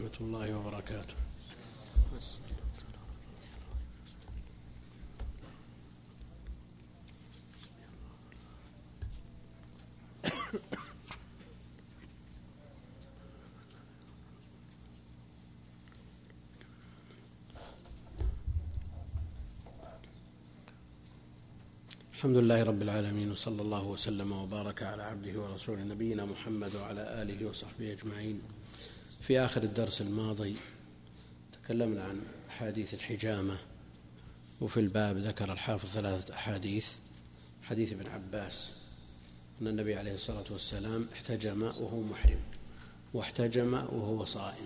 ورحمة الله وبركاته. الحمد لله رب العالمين، وصلى الله وسلم وبارك على عبده ورسوله نبينا محمد وعلى آله وصحبه أجمعين. في آخر الدرس الماضي تكلمنا عن أحاديث الحجامة، وفي الباب ذكر الحافظ 3 أحاديث. حديث ابن عباس أن النبي عليه الصلاة والسلام احتجم وهو محرم، واحتجم وهو صائم،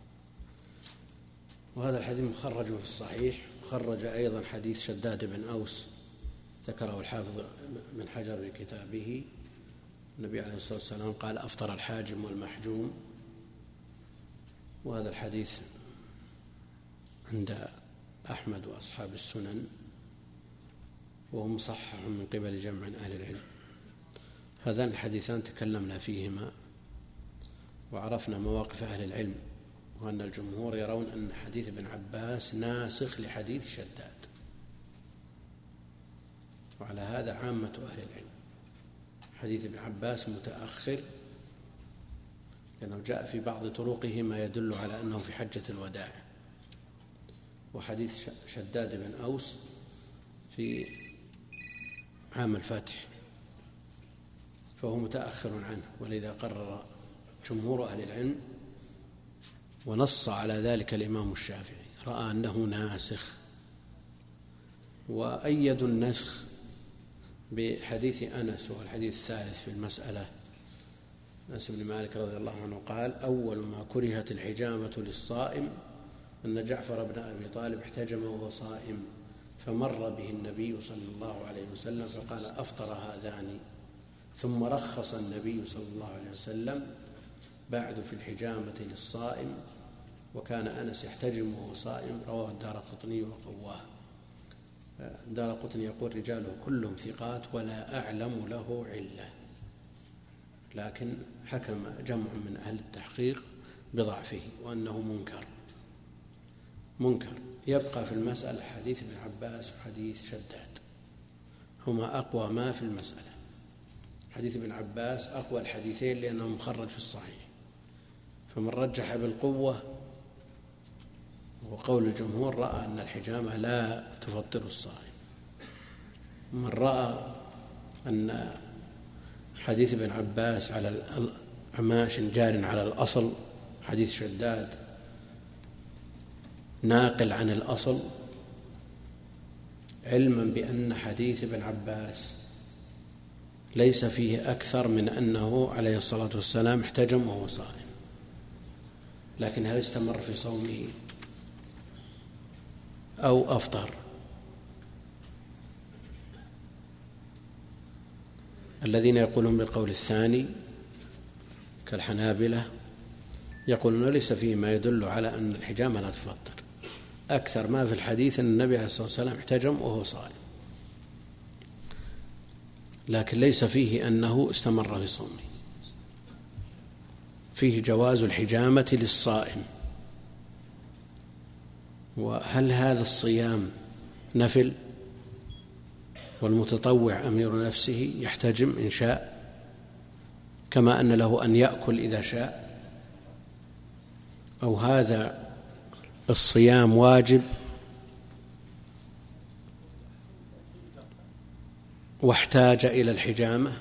وهذا الحديث مخرج في الصحيح. خرج أيضا حديث شداد بن أوس ذكره الحافظ بن حجر في كتابه. النبي عليه الصلاة والسلام قال: أفطر الحاجم والمحجوم، وهذا الحديث عند أحمد وأصحاب السنن، وهو مصحح من قبل جمع من أهل العلم. هذان الحديثان تكلمنا فيهما وعرفنا مواقف أهل العلم، وأن الجمهور يرون أن حديث ابن عباس ناسخ لحديث شداد، وعلى هذا عامة أهل العلم. حديث ابن عباس متأخر لأنه جاء في بعض طرقه ما يدل على أنه في حجة الوداع، وحديث شداد بن أوس في عام الفتح، فهو متأخر عنه. ولذا قرر جمهور أهل العلم، ونص على ذلك الإمام الشافعي، رأى أنه ناسخ، وأيدوا النسخ بحديث أنس، وهو الحديث الثالث في المسألة. أنس بن مالك رضي الله عنه قال: أول ما كرهت الحجامة للصائم أن جعفر بن أبي طالب احتجم وهو صائم، فمر به النبي صلى الله عليه وسلم فقال: أفطر هذان. ثم رخص النبي صلى الله عليه وسلم بعد في الحجامة للصائم، وكان أنس يحتجم وهو صائم. رواه الدارقطني وقواه. الدارقطني يقول: رجاله كلهم ثقات ولا أعلم له علة، لكن حكم جمع من أهل التحقيق بضعفه وأنه منكر. يبقى في المسألة حديث ابن عباس وحديث شداد، هما أقوى ما في المسألة. حديث ابن عباس أقوى الحديثين لأنه مخرج في الصحيح، فمن رجح بالقوة وقول الجمهور رأى أن الحجامة لا تفطر الصائم. من رأى أن حديث ابن عباس على عماش جار على الأصل، حديث شداد ناقل عن الأصل، علما بأن حديث ابن عباس ليس فيه أكثر من أنه عليه الصلاة والسلام احتجم وهو صائم، لكن هل استمر في صومه أو أفطر؟ الذين يقولون بالقول الثاني كالحنابلة يقولون ليس فيه ما يدل على أن الحجامة لا تفطر. أكثر ما في الحديث أن النبي عليه الصلاة والسلام احتجم وهو صائم، لكن ليس فيه أنه استمر في صومه. فيه جواز الحجامة للصائم. وهل هذا الصيام نفل؟ والمتطوع أمير نفسه يحتجم إن شاء، كما أن له أن يأكل إذا شاء؟ أو هذا الصيام واجب واحتاج إلى الحجامة،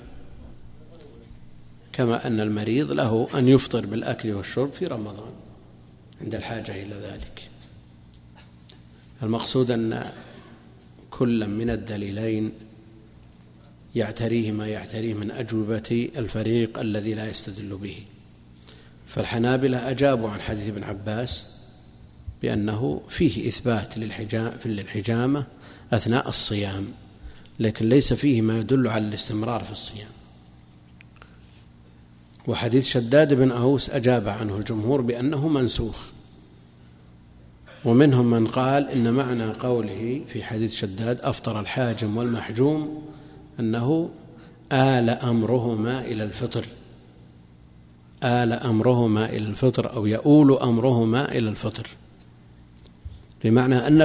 كما أن المريض له أن يفطر بالأكل والشرب في رمضان عند الحاجة إلى ذلك. المقصود أن كل من الدليلين يعتريه ما يعتريه من أجوبة الفريق الذي لا يستدل به. فالحنابلة أجابوا عن حديث ابن عباس بأنه فيه إثبات للحجامة أثناء الصيام، لكن ليس فيه ما يدل على الاستمرار في الصيام. وحديث شداد بن أوس أجاب عنه الجمهور بأنه منسوخ، ومنهم من قال إن معنى قوله في حديث شداد أفطر الحاجم والمحجوم أنه آل أمرهما إلى الفطر، آل أمرهما إلى الفطر أو يؤول أمرهما إلى الفطر، بمعنى أن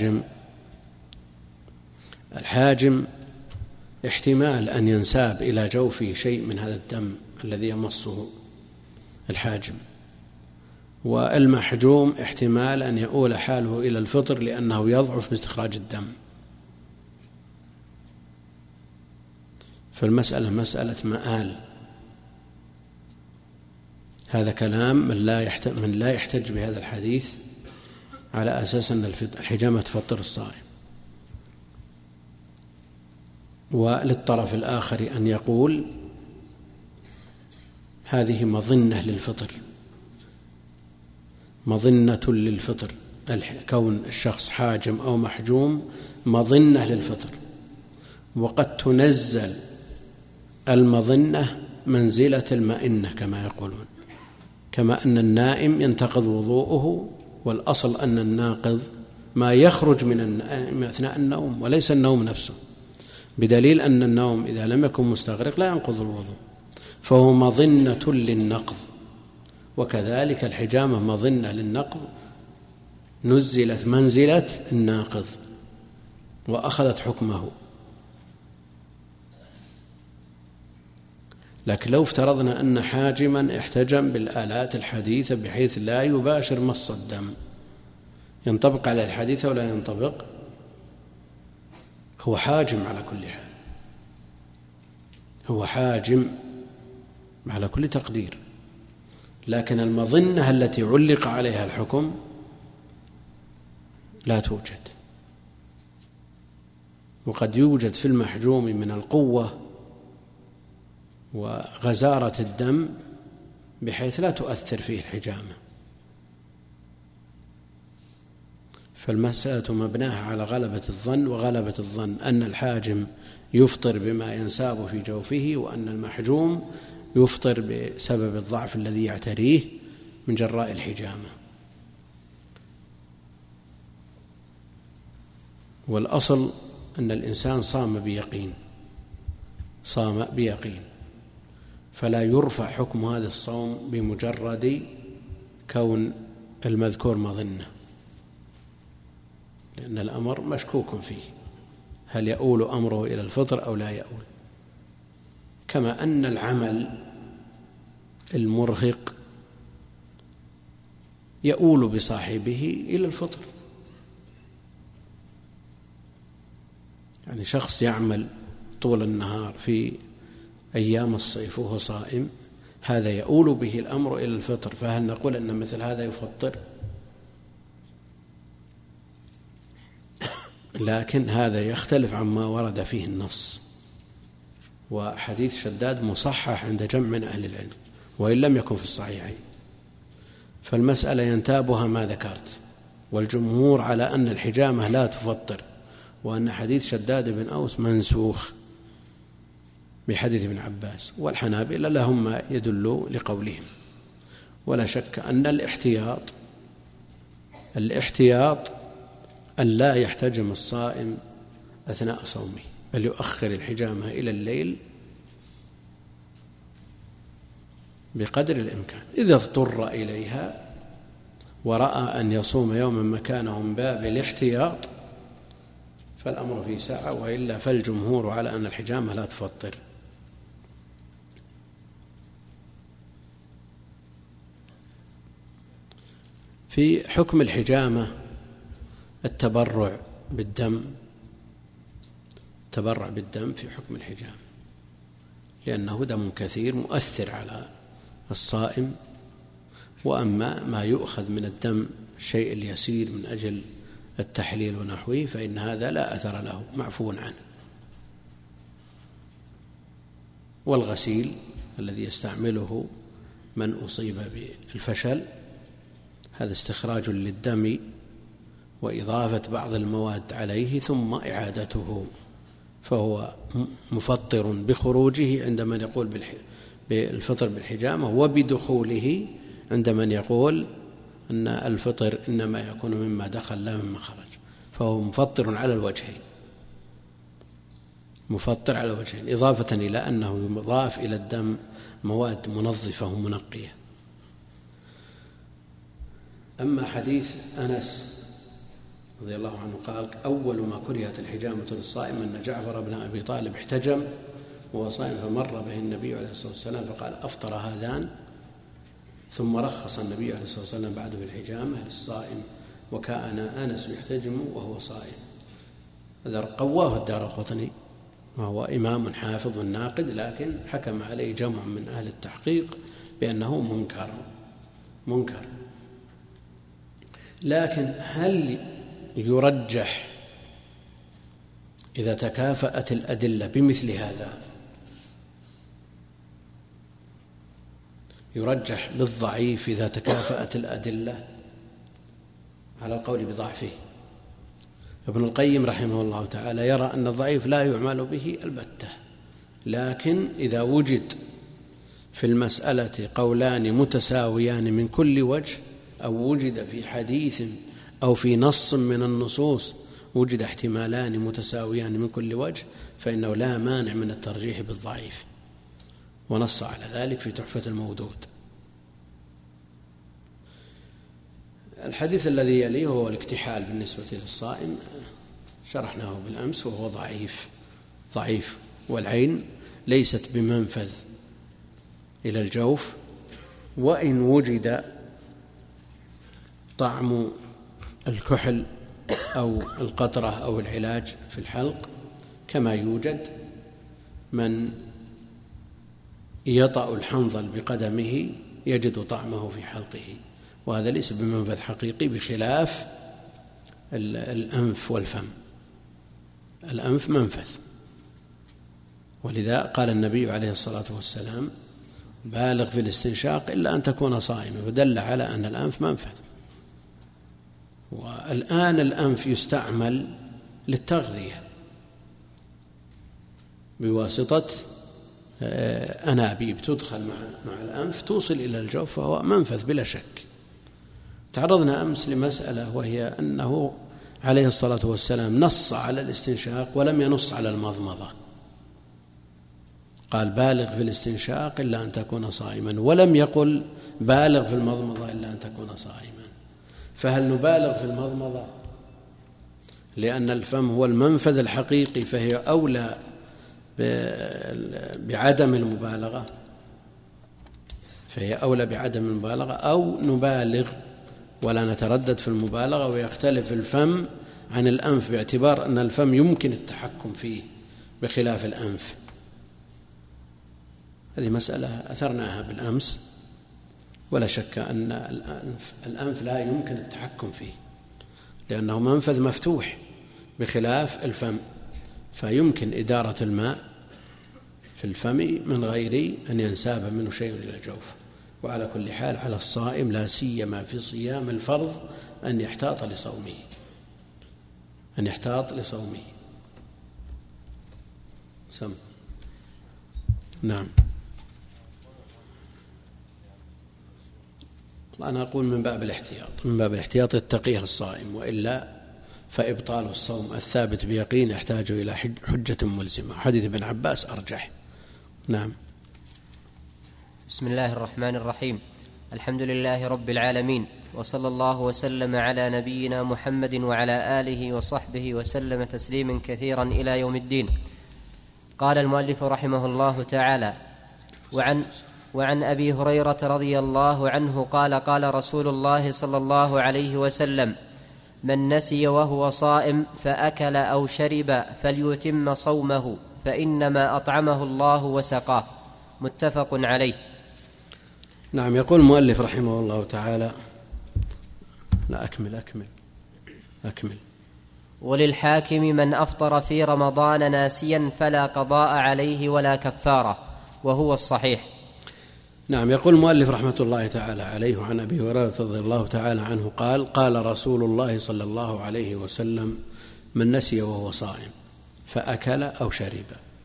الحاجم احتمال أن ينساب إلى جوفه شيء من هذا الدم الذي يمصه الحاجم، والمحجوم احتمال أن يؤول حاله إلى الفطر لأنه يضعف باستخراج الدم. فالمسألة مسألة مآل. هذا كلام من لا يحتج بهذا الحديث على أساس أن الحجامة تفطر الصائم. وللطرف الآخر أن يقول هذه مظنة للفطر، مظنة للفطر، كون الشخص حاجم أو محجوم مظنة للفطر، وقد تنزل المظنة منزلة المئنة كما يقولون، كما أن النائم ينتقض وضوءه، والأصل أن الناقض ما يخرج من أثناء النوم وليس النوم نفسه، بدليل أن النوم إذا لم يكن مستغرق لا ينقض الوضوء، فهو مظنة للنقض. وكذلك الحجامة مظنة للنقض، نزلت منزلة الناقض وأخذت حكمه. لكن لو افترضنا أن حاجما احتجم بالآلات الحديثة بحيث لا يباشر مص الدم، ينطبق على الحديث ولا ينطبق؟ هو حاجم على كل حال، هو حاجم على كل تقدير، لكن المظنة التي علق عليها الحكم لا توجد. وقد يوجد في المحجوم من القوة وغزارة الدم بحيث لا تؤثر فيه الحجامة. فالمسألة مبناها على غلبة الظن، وغلبة الظن أن الحاجم يفطر بما ينساب في جوفه، وأن المحجوم يفطر بسبب الضعف الذي يعتريه من جراء الحجامة. والأصل أن الإنسان صام بيقين، فلا يرفع حكم هذا الصوم بمجرد كون المذكور مظنة، لأن الأمر مشكوك فيه، هل يؤول أمره إلى الفطر أو لا يؤول؟ كما أن العمل المرهق يؤول بصاحبه إلى الفطر. يعني شخص يعمل طول النهار في أيام الصيف وهو صائم، هذا يؤول به الأمر إلى الفطر، فهل نقول أن مثل هذا يفطر؟ لكن هذا يختلف عما ورد فيه النص. وحديث شداد مصحح عند جمع من أهل العلم وإن لم يكن في الصحيحين، فالمسألة ينتابها ما ذكرت، والجمهور على أن الحجامة لا تفطر، وأن حديث شداد بن أوس منسوخ بحديث ابن عباس، والحنابلة لهم ما يدل لقولهم. ولا شك أن الاحتياط أن لا يحتجم الصائم أثناء صومه، بل يؤخر الحجامة إلى الليل بقدر الإمكان. إذا اضطر إليها ورأى أن يصوم يوما مكانه من باب الاحتياط فالأمر في ساعة، وإلا فالجمهور على أن الحجامة لا تفطر. في حكم الحجامة التبرع بالدم في حكم الحجامة، لأنه دم كثير مؤثر على الصائم. وأما ما يؤخذ من الدم الشيء اليسير من أجل التحليل ونحوه فإن هذا لا أثر له، معفو عنه. والغسيل الذي يستعمله من أصيب بالفشل، هذا استخراج للدم وإضافة بعض المواد عليه ثم إعادته، فهو مفطر بخروجه عند من يقول بالفطر بالحجامة، وبدخوله عند من يقول أن الفطر إنما يكون مما دخل لا مما خرج، فهو مفطر على الوجهين. مفطر على وجهين، إضافة إلى أنه يضاف إلى الدم مواد منظفة ومنقية. أما حديث أنس رضي الله عنه قال: أول ما كرهت الحجامة للصائم أن جعفر بن أبي طالب احتجم وهو صائم فمر به النبي عليه الصلاة والسلام فقال: أفطر هذان؟ ثم رخص النبي عليه الصلاة والسلام بعد في الحجامة للصائم، وكان أنس يحتجم وهو صائم. هذا قواه الدارقطني، وهو إمام حافظ ناقد، لكن حكم عليه جمع من أهل التحقيق بأنه منكر. لكن هل يرجح إذا تكافأت الأدلة بمثل هذا؟ يرجح للضعيف إذا تكافأت الأدلة على القول بضعفه. ابن القيم رحمه الله تعالى يرى أن الضعيف لا يعمل به البتة، لكن إذا وجد في المسألة قولان متساويان من كل وجه، أو وجد في حديث أو في نص من النصوص وجد احتمالان متساويان من كل وجه، فإنه لا مانع من الترجيح بالضعيف، ونص على ذلك في تحفة المودود. الحديث الذي يليه هو الاكتحال بالنسبة للصائم، شرحناه بالأمس، وهو ضعيف، والعين ليست بمنفذ إلى الجوف، وإن وجد طعم الكحل أو القطرة أو العلاج في الحلق، كما يوجد من يطأ الحنظل بقدمه يجد طعمه في حلقه، وهذا ليس بمنفذ حقيقي، بخلاف الأنف والفم. الأنف منفذ، ولذا قال النبي عليه الصلاة والسلام: بالغ في الاستنشاق إلا أن تكون صائما، فدل على أن الأنف منفذ. والآن الأنف يستعمل للتغذية بواسطة أنابيب تدخل مع الأنف توصل إلى الجوف، فهو منفذ بلا شك. تعرضنا أمس لمسألة، وهي أنه عليه الصلاة والسلام نص على الاستنشاق ولم ينص على المضمضة، قال: بالغ في الاستنشاق إلا أن تكون صائما، ولم يقل بالغ في المضمضة إلا أن تكون صائما. فهل نبالغ في المضمضة لأن الفم هو المنفذ الحقيقي فهي أولى بعدم المبالغة، أو نبالغ ولا نتردد في المبالغة، ويختلف الفم عن الأنف باعتبار أن الفم يمكن التحكم فيه بخلاف الأنف؟ هذه مسألة أثرناها بالأمس، ولا شك أن الأنف لا يمكن التحكم فيه لأنه منفذ مفتوح بخلاف الفم، فيمكن إدارة الماء في الفم من غير أن ينساب منه شيء إلى الجوف. وعلى كل حال على الصائم لا سيما في صيام الفرض أن يحتاط لصومه. نعم. أنا أقول من باب الاحتياط التقيه الصائم، وإلا فإبطال الصوم الثابت بيقين يحتاج إلى حجة ملزمة. حديث ابن عباس أرجح. نعم. بسم الله الرحمن الرحيم. الحمد لله رب العالمين، وصلى الله وسلم على نبينا محمد وعلى آله وصحبه وسلم تسليما كثيرا إلى يوم الدين. قال المؤلف رحمه الله تعالى: وعن أبي هريرة رضي الله عنه قال: قال رسول الله صلى الله عليه وسلم: من نسي وهو صائم فأكل أو شرب فليتم صومه، فإنما أطعمه الله وسقاه. متفق عليه. نعم. يقول المؤلف رحمه الله تعالى: لا أكمل. وللحاكم: من أفطر في رمضان ناسيا فلا قضاء عليه ولا كفارة، وهو الصحيح. نعم. يقول المؤلف رحمة الله تعالى عليه: عن أبي هريرة رضي الله تعالى عنه قال: قال رسول الله صلى الله عليه وسلم: من نسي وهو صائم فأكل أو شرب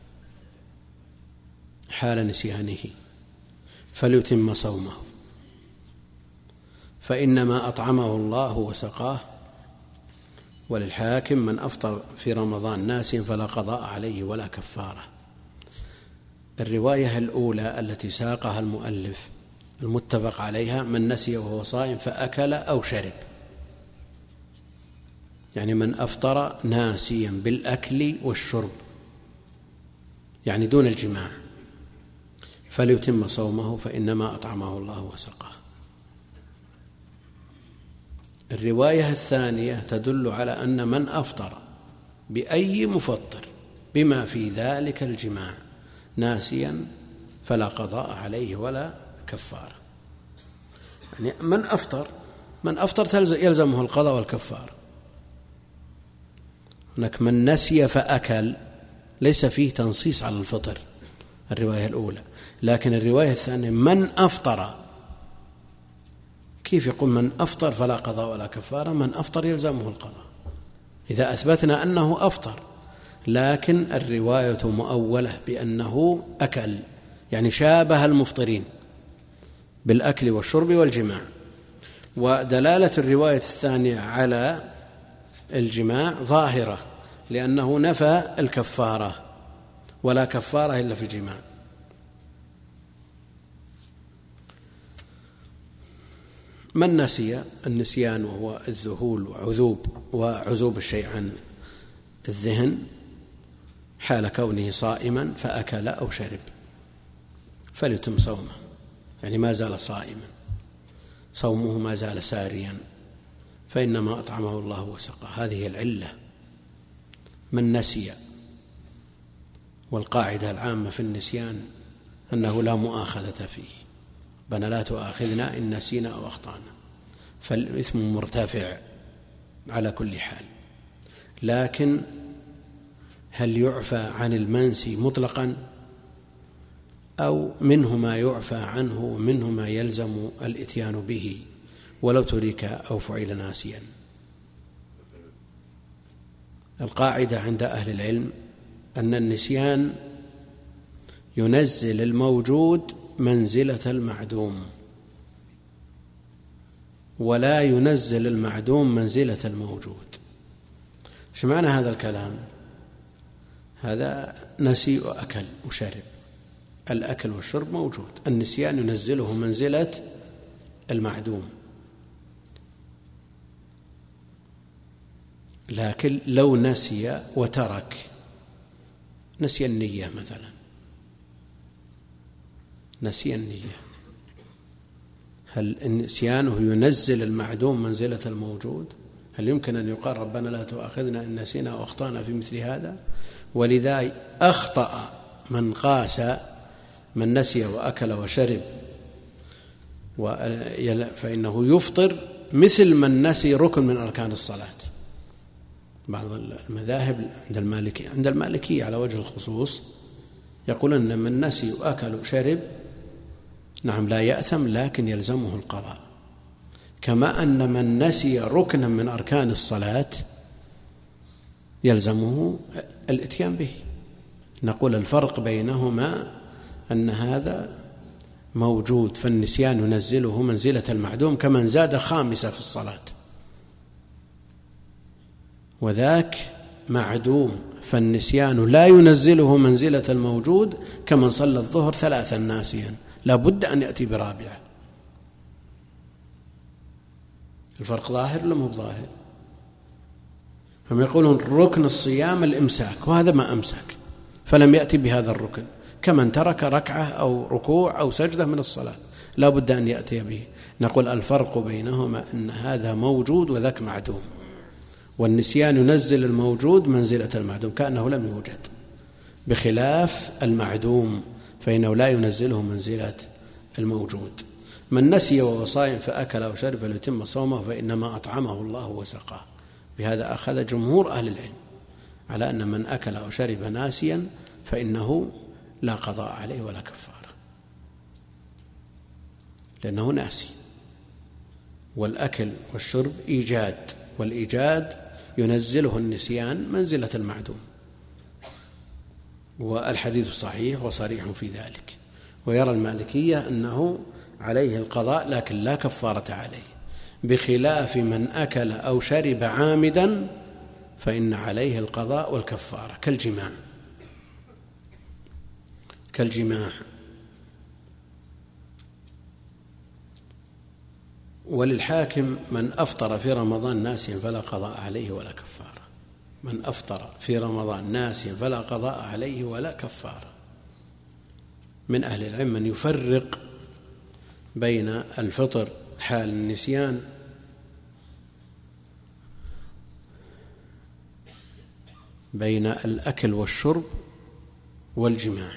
حال نسيانه فليتم صومه، فإنما أطعمه الله وسقاه، وللحاكم من أفطر في رمضان ناسيا فلا قضاء عليه ولا كفارة. الرواية الأولى التي ساقها المؤلف المتفق عليها من نسي وهو صائم فأكل أو شرب، يعني من أفطر ناسيا بالأكل والشرب يعني دون الجماع فليتم صومه فإنما أطعمه الله وسقاه. الرواية الثانية تدل على أن من أفطر بأي مفطر بما في ذلك الجماع ناسيا فلا قضاء عليه ولا كفارة. يعني من أفطر يلزمه القضاء والكفارة. هناك من نسي فأكل ليس فيه تنصيص على الفطر الرواية الأولى، لكن الرواية الثانية من أفطر، كيف يقول من أفطر فلا قضاء ولا كفارة؟ من أفطر يلزمه القضاء إذا أثبتنا أنه أفطر، لكن الرواية مؤولة بأنه أكل، يعني شابه المفطرين بالأكل والشرب والجماع. ودلالة الرواية الثانية على الجماع ظاهرة لأنه نفى الكفارة ولا كفارة إلا في الجماع. من نسي، النسيان وهو الذهول وعزوب الشيء عن الذهن حال كونه صائما فأكل أو شرب فليتم صومه، يعني ما زال صائما صومه ما زال ساريا فإنما أطعمه الله وسقاه. هذه العلة من نسي. والقاعدة العامة في النسيان أنه لا مؤاخذة فيه، ربنا لا تؤاخذنا إن نسينا أو أخطأنا، فالإثم مرتفع على كل حال. لكن هل يعفى عن المنسي مطلقا أو منه ما يعفى عنه ومنه ما يلزم الإتيان به ولو ترك أو فعل ناسيا؟ القاعدة عند أهل العلم أن النسيان ينزل الموجود منزلة المعدوم ولا ينزل المعدوم منزلة الموجود. ايش معنى هذا الكلام؟ هذا نسي وأكل وشرب، الأكل والشرب موجود، النسيان ينزله منزلة المعدوم. لكن لو نسي وترك، نسي النية مثلا، نسي النية، هل نسيانه ينزل المعدوم منزلة الموجود؟ هل يمكن أن يقال ربنا لا تؤاخذنا إن نسينا وأخطأنا في مثل هذا؟ ولذا أخطأ من قاس من نسي وأكل وشرب فإنه يفطر مثل من نسي ركن من أركان الصلاة. بعض المذاهب عند المالكية على وجه الخصوص يقول أن من نسي وأكل وشرب نعم لا يأثم لكن يلزمه القضاء، كما أن من نسي ركنا من أركان الصلاة يلزمه الإتيان به. نقول الفرق بينهما أن هذا موجود فالنسيان ينزله منزلة المعدوم كمن زاد خامسة في الصلاة، وذاك معدوم فالنسيان لا ينزله منزلة الموجود كمن صلى الظهر 3 ناسيا لا بد أن يأتي برابعة. الفرق ظاهر ولا مو ظاهر؟ هم يقولون ركن الصيام الإمساك وهذا ما أمسك فلم يأتي بهذا الركن، كمن ترك ركعة أو ركوع أو سجدة من الصلاة لا بد أن يأتي به. نقول الفرق بينهما أن هذا موجود وذاك معدوم، والنسيان ينزل الموجود منزلة المعدوم كأنه لم يوجد، بخلاف المعدوم فإنه لا ينزله منزلة الموجود. من نسي وهو صائم فأكل أو شرب فليتم صومه فإنما أطعمه الله وسقاه. بهذا أخذ جمهور أهل العلم على أن من أكل أو شرب ناسيا فإنه لا قضاء عليه ولا كفارة، لأنه ناسي، والأكل والشرب إيجاد، والإيجاد ينزله النسيان منزلة المعدوم، والحديث صحيح وصريح في ذلك. ويرى المالكية أنه عليه القضاء لكن لا كفارة عليه، بخلاف من أكل أو شرب عامدا فإن عليه القضاء والكفارة كالجماع. وللحاكم من أفطر في رمضان ناسيا فلا قضاء عليه ولا كفارة. من أفطر في رمضان ناسيا فلا قضاء عليه ولا كفارة. من أهل العلم من يفرق بين الفطر حال النسيان بين الأكل والشرب والجماع،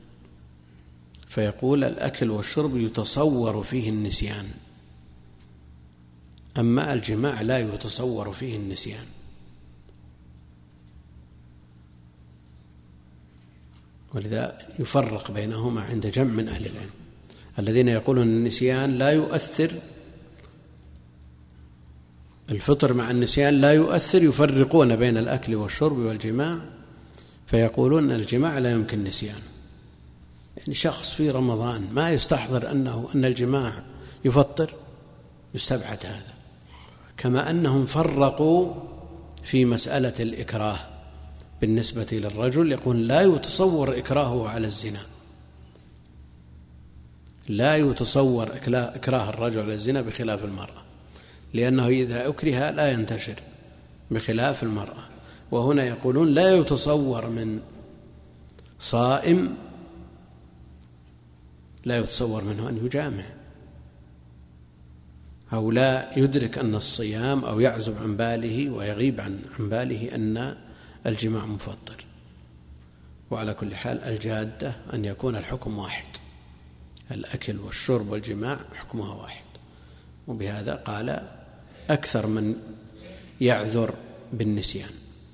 فيقول الأكل والشرب يتصور فيه النسيان، أما الجماع لا يتصور فيه النسيان. ولذا يفرق بينهما عند جمع من أهل العلم. الذين يقولون النسيان لا يؤثر، الفطر مع النسيان لا يؤثر، يفرقون بين الأكل والشرب والجماع، فيقولون أن الجماع لا يمكن نسيانه. يعني شخص في رمضان ما يستحضر أن الجماع يفطر، يستبعد هذا. كما أنهم فرقوا في مسألة الإكراه بالنسبة للرجل، يقول لا يتصور إكراهه على الزنا، لا يتصور إكراه الرجل على الزنا بخلاف المرأة، لأنه إذا أكره لا ينتشر بخلاف المرأة. وهنا يقولون لا يتصور من صائم، لا يتصور منه أن يجامع، أو لا يدرك أن الصيام، أو يعزب عن باله ويغيب عن باله أن الجماع مفطر. وعلى كل حال الجادة أن يكون الحكم واحد، الأكل والشرب والجماع حكمها واحد. وبهذا قال أكثر من يعذر بالنسيان.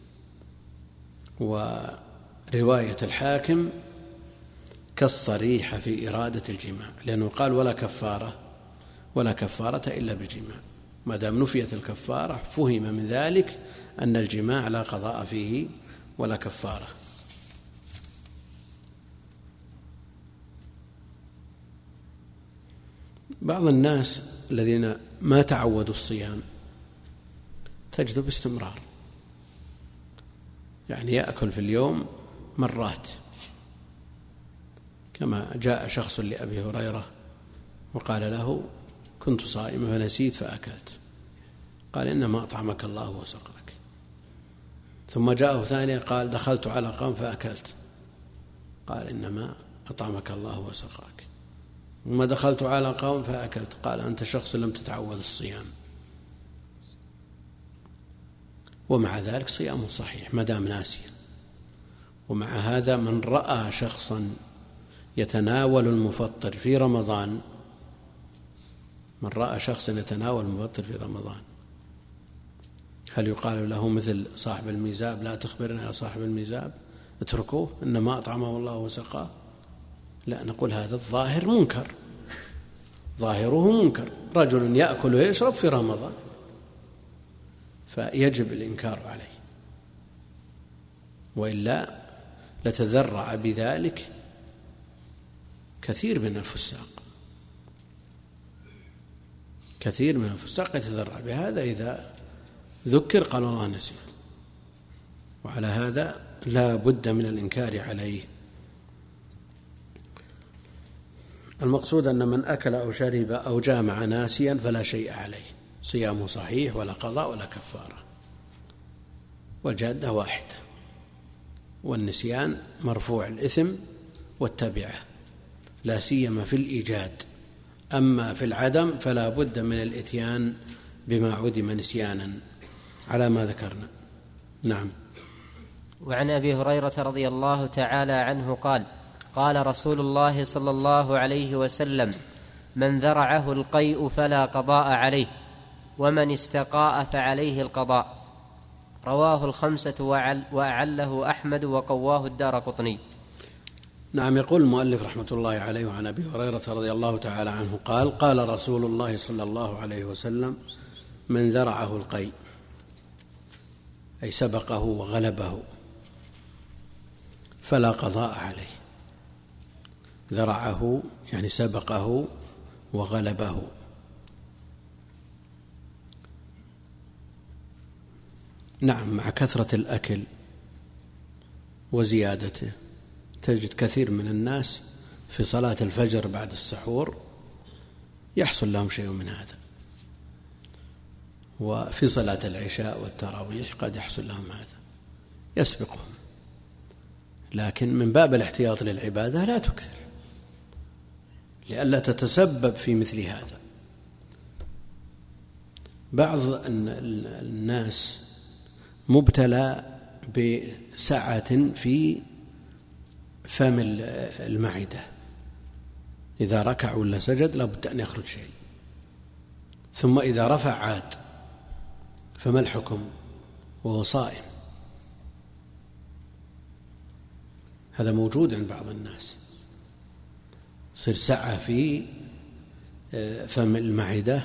ورواية الحاكم كالصريحة في إرادة الجماع، لأنه قال ولا كفارة إلا بالجماع. ما دام نفيت الكفارة فهم من ذلك أن الجماع لا قضاء فيه ولا كفارة. بعض الناس الذين ما تعودوا الصيام تجد باستمرار، يعني يأكل في اليوم مرات، كما جاء شخص لأبي هريرة وقال له كنت صائما فنسيت فأكلت، قال إنما أطعمك الله وسقاك. ثم جاءه ثانية قال دخلت على قوم فأكلت، قال إنما أطعمك الله وسقاك. ثم دخلت على قوم فأكلت، قال أنت شخص لم تتعود الصيام. ومع ذلك صيامه صحيح ما دام ناسيا. ومع هذا من رأى شخصا يتناول المفطر في رمضان، من رأى شخصا يتناول المفطر في رمضان، هل يقال له مثل صاحب الميزاب لا تخبرنا يا صاحب الميزاب اتركوه إنما أطعمه الله وسقاه؟ لا، نقول هذا الظاهر منكر، ظاهره منكر، رجل يأكل ويشرب في رمضان، فيجب الإنكار عليه، وإلا لتذرع بذلك كثير من الفساق يتذرع بهذا إذا ذكر قال الله نسي. وعلى هذا لا بد من الإنكار عليه. المقصود أن من أكل أو شرب أو جامع ناسيا فلا شيء عليه، صيامه صحيح ولا قضاء ولا كفارة، والجادة واحدة، والنسيان مرفوع الإثم والتبعة، لا سيما في الإيجاد. أما في العدم فلا بد من الإتيان بما عدم نسيانا على ما ذكرنا. نعم. وعن أبي هريرة رضي الله تعالى عنه قال قال رسول الله صلى الله عليه وسلم من ذرعه القيء فلا قضاء عليه، ومن استقاء فعليه القضاء. رواه الخمسة وأعله أحمد وقواه الدارقطني. نعم. يقول المؤلف رحمة الله عليه وعن أبي هريرة رضي الله تعالى عنه قال قال رسول الله صلى الله عليه وسلم من ذرعه القيء، أي سبقه وغلبه، فلا قضاء عليه. ذرعه يعني سبقه وغلبه. نعم، مع كثرة الأكل وزيادته تجد كثير من الناس في صلاة الفجر بعد السحور يحصل لهم شيء من هذا، وفي صلاة العشاء والتراويح قد يحصل لهم هذا يسبقهم، لكن من باب الاحتياط للعبادة لا تكثر لئلا تتسبب في مثل هذا. بعض الناس مبتلى بسعة في فم المعدة، إذا ركع ولا سجد لابد أن يخرج شيء، ثم إذا رفع عاد، فما الحكم وهو صائم؟ هذا موجود عند بعض الناس، يصير سعة في فم المعدة،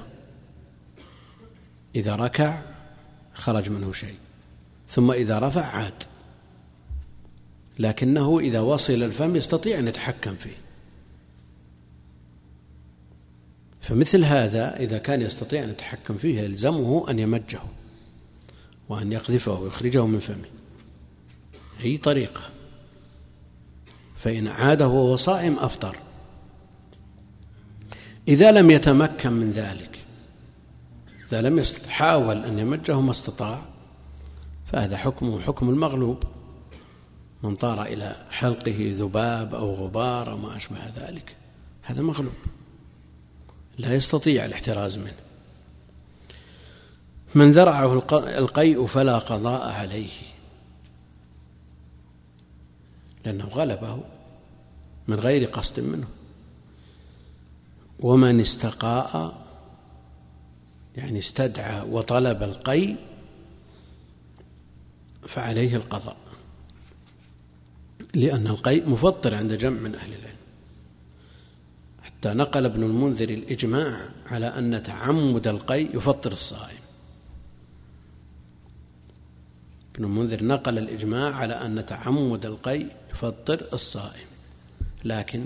إذا ركع خرج منه شيء، ثم إذا رفع عاد، لكنه إذا وصل الفم يستطيع أن يتحكم فيه. فمثل هذا إذا كان يستطيع أن يتحكم فيه يلزمه أن يمجه وأن يقذفه ويخرجه من فمه، هي طريقة. فإن عاده وهو صائم أفطر. إذا لم يتمكن من ذلك، إذا لم يحاول أن يمجه ما استطاع، فهذا حكمه حكم المغلوب، من طار إلى حلقه ذباب أو غبار أو ما أشبه ذلك، هذا مغلوب لا يستطيع الاحتراز منه. من ذرعه القيء فلا قضاء عليه، لأنه غلبه من غير قصد منه. ومن استقاء يعني استدعى وطلب القيء فعليه القضاء، لأن القيء مفطر عند جمع من أهل العلم، حتى نقل ابن المنذر الإجماع على أن تعمد القيء يفطر الصائم. ابن المنذر نقل الإجماع على أن تعمد القيء يفطر الصائم، لكن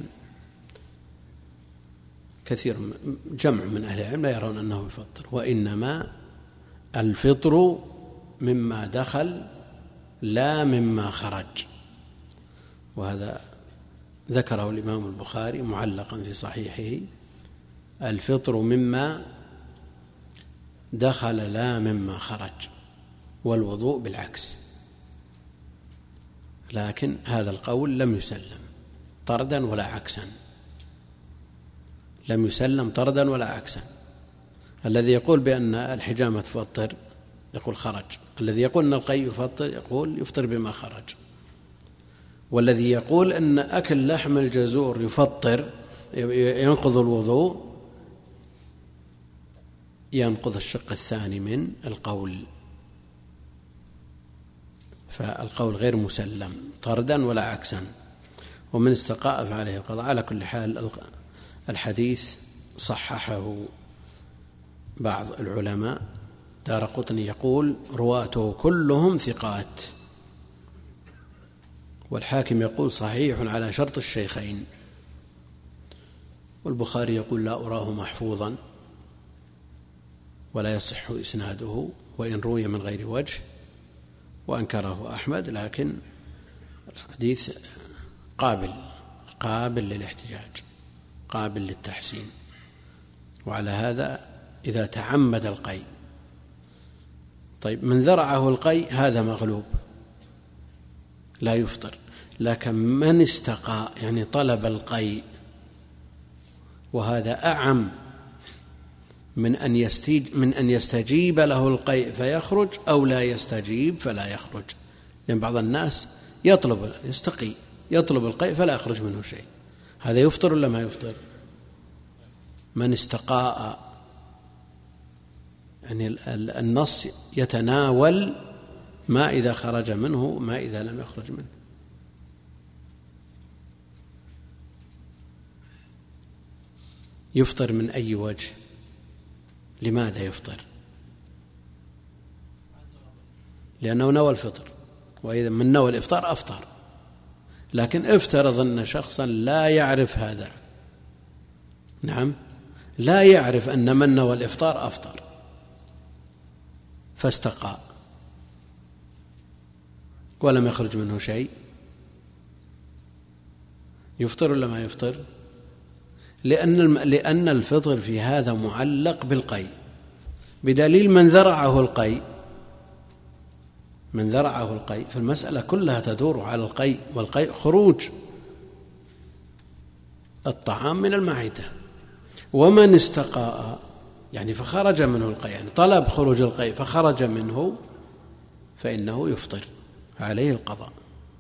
كثير جمع من أهل العلم لا يرون أنه يفطر، وإنما الفطر مما دخل لا مما خرج، وهذا ذكره الإمام البخاري معلقا في صحيحه: الفطر مما دخل لا مما خرج، والوضوء بالعكس. لكن هذا القول لم يسلم طردا ولا عكسا، لم يسلم طردا ولا عكسا. الذي يقول بأن الحجامة تفطر يقول خرج، الذي يقول أن القيء يفطر يقول يفطر بما خرج، والذي يقول أن أكل لحم الجزور يفطر ينقض الوضوء ينقض الشق الثاني من القول. فالقول غير مسلم طردا ولا عكسا. ومن استقاء فعليه القضاء. على كل حال الحديث صححه بعض العلماء، دارقطني يقول رواته كلهم ثقات، والحاكم يقول صحيح على شرط الشيخين، والبخاري يقول لا أراه محفوظا ولا يصح إسناده وإن روي من غير وجه، وأنكره أحمد، لكن الحديث قابل للاحتجاج، قابل للتحسين. وعلى هذا إذا تعمد القيء. طيب من ذرعه القيء هذا مغلوب لا يفطر، لكن من استقى يعني طلب القيء، وهذا أعم من أن يستجيب له القيء فيخرج أو لا يستجيب فلا يخرج. لأن بعض الناس يستقي يطلب القيء فلا يخرج منه شيء، هذا يفطر ولا ما يفطر؟ من استقاء يعني النص يتناول ما إذا خرج منه ما إذا لم يخرج منه. يفطر من أي وجه؟ لماذا يفطر؟ لأنه نوى الفطر، وإذا من نوى الإفطار أفطر. لكن افترض أن شخصا لا يعرف هذا، نعم لا يعرف أن من نوى الإفطار أفطر فاستقى، ولم يخرج منه شيء يفطر ولا ما يفطر؟ لأن الفطر في هذا معلق بالقيء، بدليل من ذرعه القيء فالمسألة كلها تدور على القيء، والقيء خروج الطعام من المعدة. ومن استقاء يعني فخرج منه القيء، يعني طلب خروج القيء فخرج منه، فإنه يفطر عليه القضاء.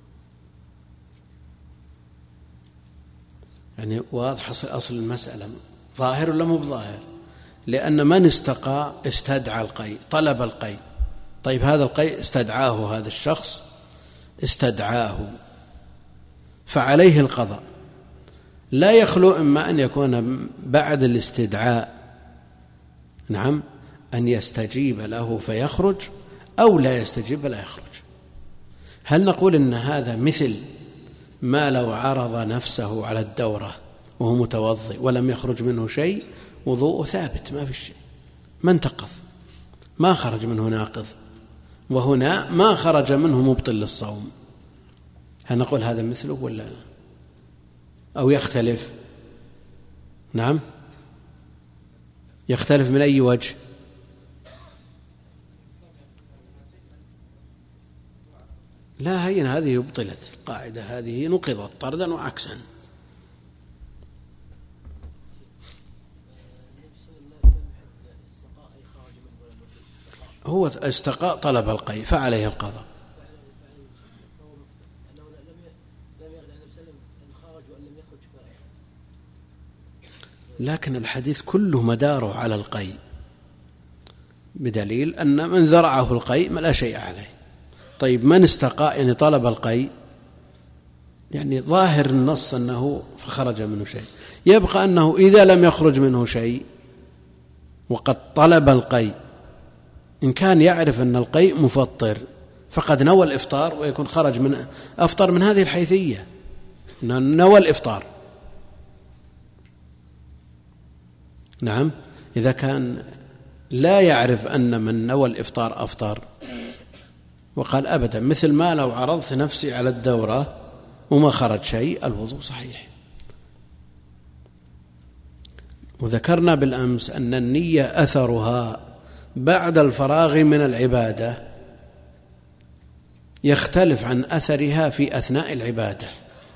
يعني واضح أصل المسألة، ظاهر ولا مو بظاهر؟ لأن من استقى استدعى القيء، طلب القيء. طيب هذا القيء استدعاه هذا الشخص، استدعاه، فعليه القضاء. لا يخلو إما أن يكون بعد الاستدعاء نعم أن يستجيب له فيخرج، أو لا يستجيب لا يخرج. هل نقول إن هذا مثل ما لو عرض نفسه على الدورة وهو متوضئ ولم يخرج منه شيء، وضوء ثابت ما في شيء، ما انتقض، ما خرج منه ناقض، وهنا ما خرج منه مبطل للصوم. هل نقول هذا مثله ولا لا؟ أو يختلف؟ نعم يختلف من أي وجه؟ لا هذه بطلت، القاعدة هذه نقضت طردا وعكسا. هو استقاء طلب القيء فعليه القضاء. لكن الحديث كله مداره على القيء، بدليل أن من ذرعه القيء لا شيء عليه. طيب من استقاء يعني طلب القيء، يعني ظاهر النص أنه فخرج منه شيء، يبقى أنه إذا لم يخرج منه شيء وقد طلب القيء، إن كان يعرف أن القيء مفطر فقد نوى الإفطار، ويكون خرج من أفطر من هذه الحيثية، نوى الإفطار. نعم إذا كان لا يعرف أن من نوى الإفطار أفطر وقال أبدا، مثل ما لو عرضت نفسي على الدورة وما خرج شيء، الوضوء صحيح. وذكرنا بالأمس أن النية أثرها بعد الفراغ من العبادة يختلف عن أثرها في أثناء العبادة،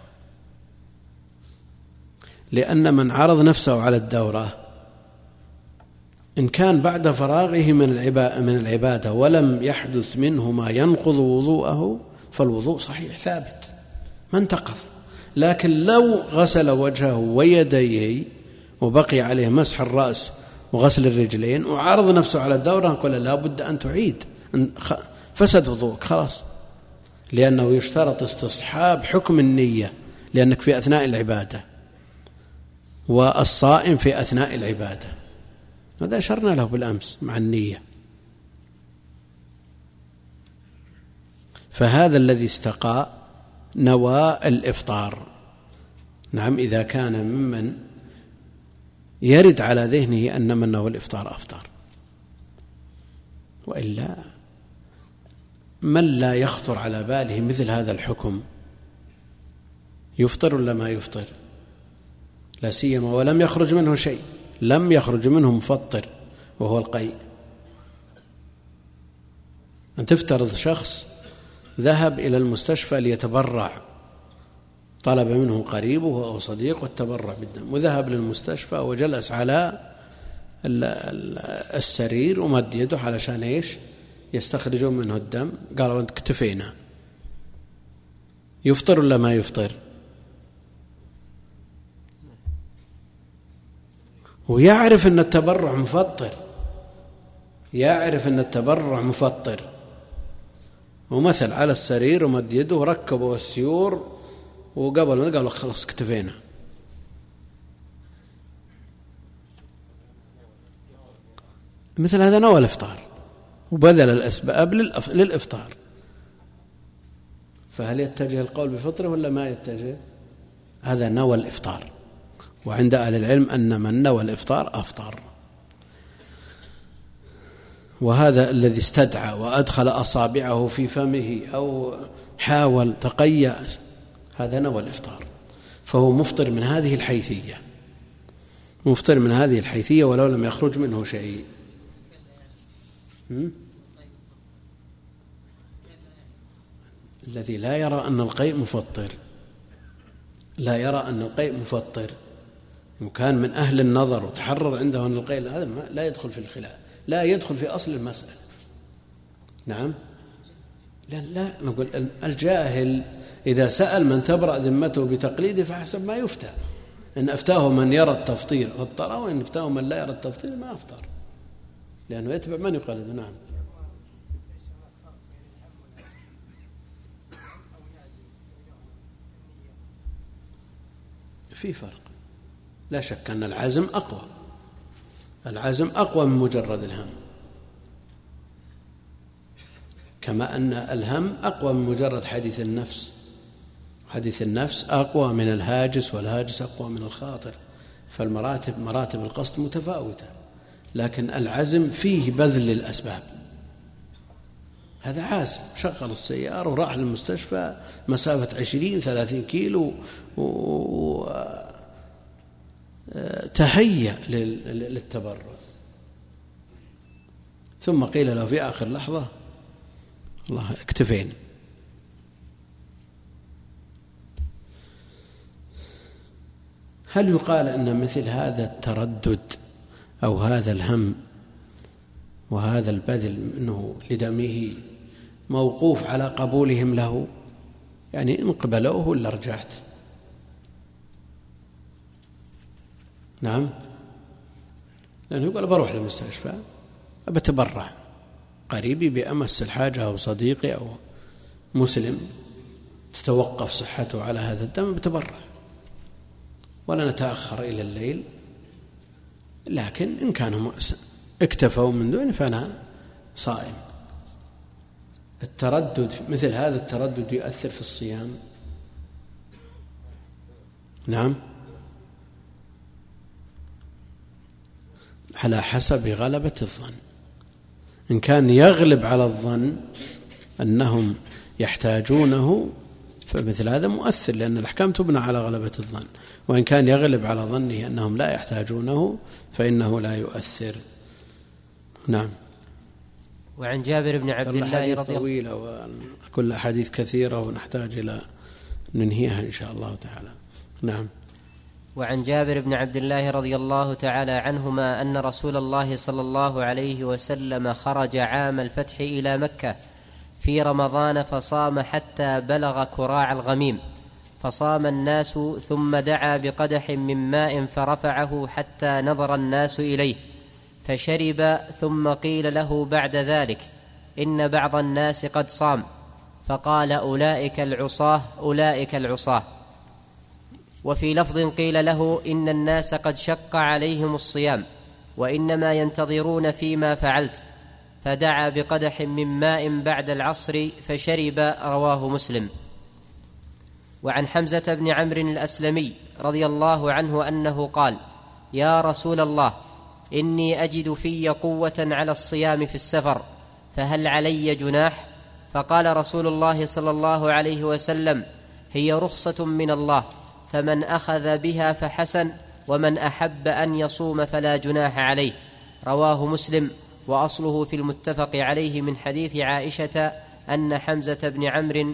لأن من عرض نفسه على الدورة إن كان بعد فراغه من العبادة ولم يحدث منه ما ينقض وضوءه فالوضوء صحيح ثابت ما انتقض. لكن لو غسل وجهه ويديه وبقي عليه مسح الرأس وغسل الرجلين وعرض نفسه على الدورة، نقول لا بد أن تعيد، فسد وضوءك خلاص، لأنه يشترط استصحاب حكم النية، لأنك في أثناء العبادة، والصائم في أثناء العبادة. هذا أشرنا له بالأمس مع النية. فهذا الذي استقى نوى الإفطار. نعم إذا كان ممن يرد على ذهنه أن من نوى الإفطار أفطر، وإلا من لا يخطر على باله مثل هذا الحكم يفطر ولا ما يفطر؟ لا سيما ولم يخرج منه شيء، لم يخرج منه مفطر وهو القيء. أن تفترض شخص ذهب إلى المستشفى ليتبرع، طلب منه قريبه أو صديق والتبرع بالدم، وذهب للمستشفى وجلس على السرير ومد يده علشان إيش؟ يستخرجون منه الدم. قالوا اكتفينا. يفطر ولا ما يفطر؟ ويعرف أن التبرع مفطر، يعرف أن التبرع مفطر، ومثل على السرير ومد يده وركبوا السيور، وقبل ما قالوا خلاص اكتفينا. مثل هذا نوى الإفطار وبذل الأسباب للإفطار، فهل يتجه القول بفطره ولا ما يتجه؟ هذا نوى الإفطار، وعند أهل العلم أن من نوى الإفطار أفطر. وهذا الذي استدعى وأدخل أصابعه في فمه أو حاول تقيأ هذا نوى الإفطار، فهو مفطر من هذه الحيثية، مفطر من هذه الحيثية ولو لم يخرج منه شيء. الذي لا يرى أن القيء مفطر، لا يرى أن القيء مفطر، وكان من أهل النظر وتحرر عنده أن القيء هذا لا يدخل في الخلاف، لا يدخل في أصل المسألة. نعم، لا نقول الجاهل إذا سأل من تبرأ ذمته بتقليده فحسب ما يفتى، إن أفتاه من يرى التفطير فطر، وإن أفتاه من لا يرى التفطير ما أفطر، لأنه يتبع من يقلد. نعم، في فرق، لا شك أن العزم أقوى، العزم أقوى من مجرد الهم، كما أن الهم أقوى من مجرد حديث النفس، حديث النفس أقوى من الهاجس، والهاجس أقوى من الخاطر، فالمراتب مراتب القصد متفاوتة، لكن العزم فيه بذل الأسباب. هذا عازم شغل السيارة وراح للمستشفى مسافة 20-30 كيلو وتهيأ للتبرع، ثم قيل له في آخر لحظة الله اكتفين. هل يقال أن مثل هذا التردد أو هذا الهم وهذا البذل منه لدمه موقوف على قبولهم له؟ يعني إن قبلوه ولا رجعت؟ نعم، لأنه يقول بروح للمستشفى أبتبرع، قريبي بأمس الحاجة أو صديقي أو مسلم تتوقف صحته على هذا الدم بتبرع، ولا نتأخر إلى الليل، لكن إن كانوا اكتفوا من دون فأنا صائم. التردد مثل هذا التردد يؤثر في الصيام. نعم، على حسب غلبة الظن، إن كان يغلب على الظن أنهم يحتاجونه فمثل هذا مؤثر، لأن الأحكام تبنى على غلبة الظن، وإن كان يغلب على ظنه أنهم لا يحتاجونه فإنه لا يؤثر. نعم. وعن جابر بن عبد الله رضي الله طويلة وكل أحاديث كثيرة ونحتاج إلى ننهيها إن شاء الله تعالى. نعم. وعن جابر بن عبد الله رضي الله تعالى عنهما أن رسول الله صلى الله عليه وسلم خرج عام الفتح إلى مكة في رمضان فصام حتى بلغ كراع الغميم، فصام الناس ثم دعا بقدح من ماء فرفعه حتى نظر الناس إليه فشرب، ثم قيل له بعد ذلك إن بعض الناس قد صام، فقال أولئك العصاة أولئك العصاة. وفي لفظ قيل له إن الناس قد شق عليهم الصيام وإنما ينتظرون فيما فعلت، فدعا بقدح من ماء بعد العصر فشرب، رواه مسلم. وعن حمزة بن عمرو الأسلمي رضي الله عنه أنه قال يا رسول الله إني أجد في قوة على الصيام في السفر، فهل علي جناح؟ فقال رسول الله صلى الله عليه وسلم هي رخصة من الله، فمن أخذ بها فحسن، ومن أحب أن يصوم فلا جناح عليه، رواه مسلم. وأصله في المتفق عليه من حديث عائشة أن حمزة بن عمرو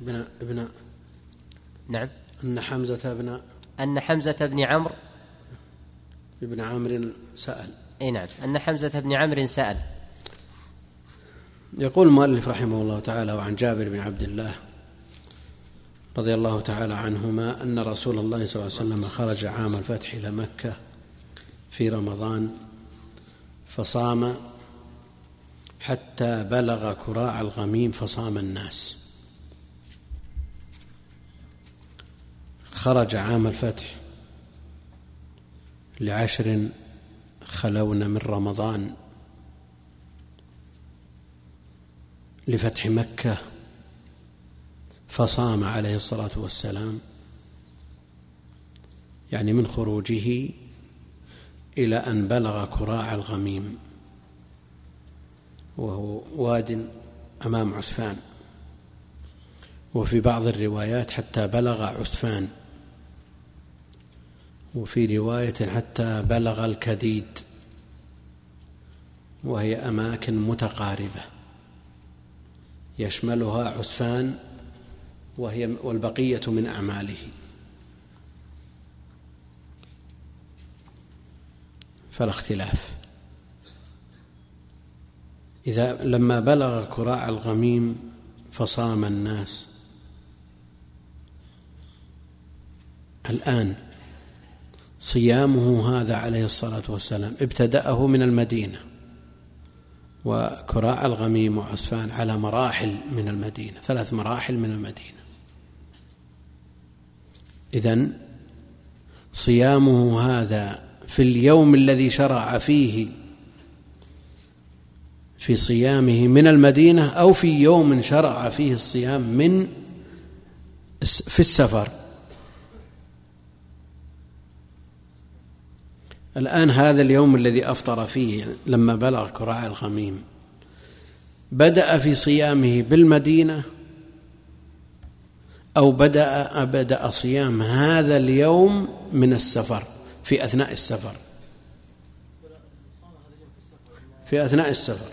نعم أن حمزة بن عمرو ابن عمرو سأل. نعم، أن حمزة بن عمرو سأل. يقول المؤلف رحمه الله تعالى وعن جابر بن عبد الله رضي الله تعالى عنهما أن رسول الله صلى الله عليه وسلم خرج عام الفتح إلى مكة في رمضان فصام حتى بلغ كراع الغميم فصام الناس. خرج عام الفتح ل10 خلون من رمضان لفتح مكة، فصام عليه الصلاة والسلام، يعني من خروجه إلى أن بلغ كراع الغميم، وهو واد أمام عسفان، وفي بعض الروايات حتى بلغ عسفان، وفي رواية حتى بلغ الكديد، وهي أماكن متقاربة يشملها عسفان والبقية من أعماله. فلا اختلاف. لما بلغ كراع الغميم فصام الناس. الآن صيامه هذا عليه الصلاة والسلام ابتدأه من المدينة، وكراع الغميم وعسفان على مراحل من المدينة، 3 مراحل من المدينة. إذن صيامه هذا في اليوم الذي شرع فيه في صيامه من المدينة، أو في يوم شرع فيه الصيام في السفر. الآن هذا اليوم الذي أفطر فيه لما بلغ كراع الغميم بدأ في صيامه بالمدينة، أو بدأ صيام هذا اليوم من السفر في أثناء السفر. في أثناء السفر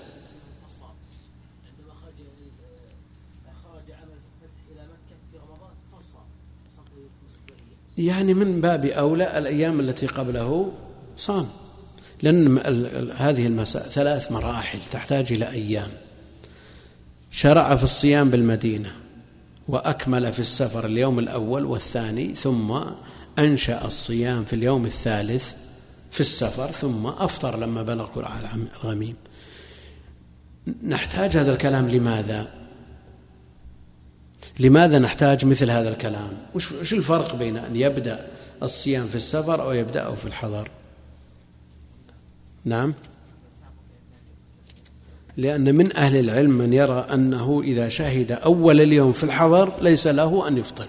يعني من باب أولى الأيام التي قبله صام، لأن هذه المسألة 3 مراحل تحتاج إلى أيام. شرع في الصيام بالمدينة، وأكمل في السفر اليوم الأول والثاني، ثم أنشأ الصيام في اليوم الثالث في السفر، ثم أفطر لما بلغ كراع الغميم. نحتاج هذا الكلام لماذا نحتاج مثل هذا الكلام؟ وش الفرق بين أن يبدأ الصيام في السفر أو يبدأه في الحضر؟ نعم، لأن من أهل العلم من يرى أنه إذا شهد أول اليوم في الحضر ليس له أن يفطر،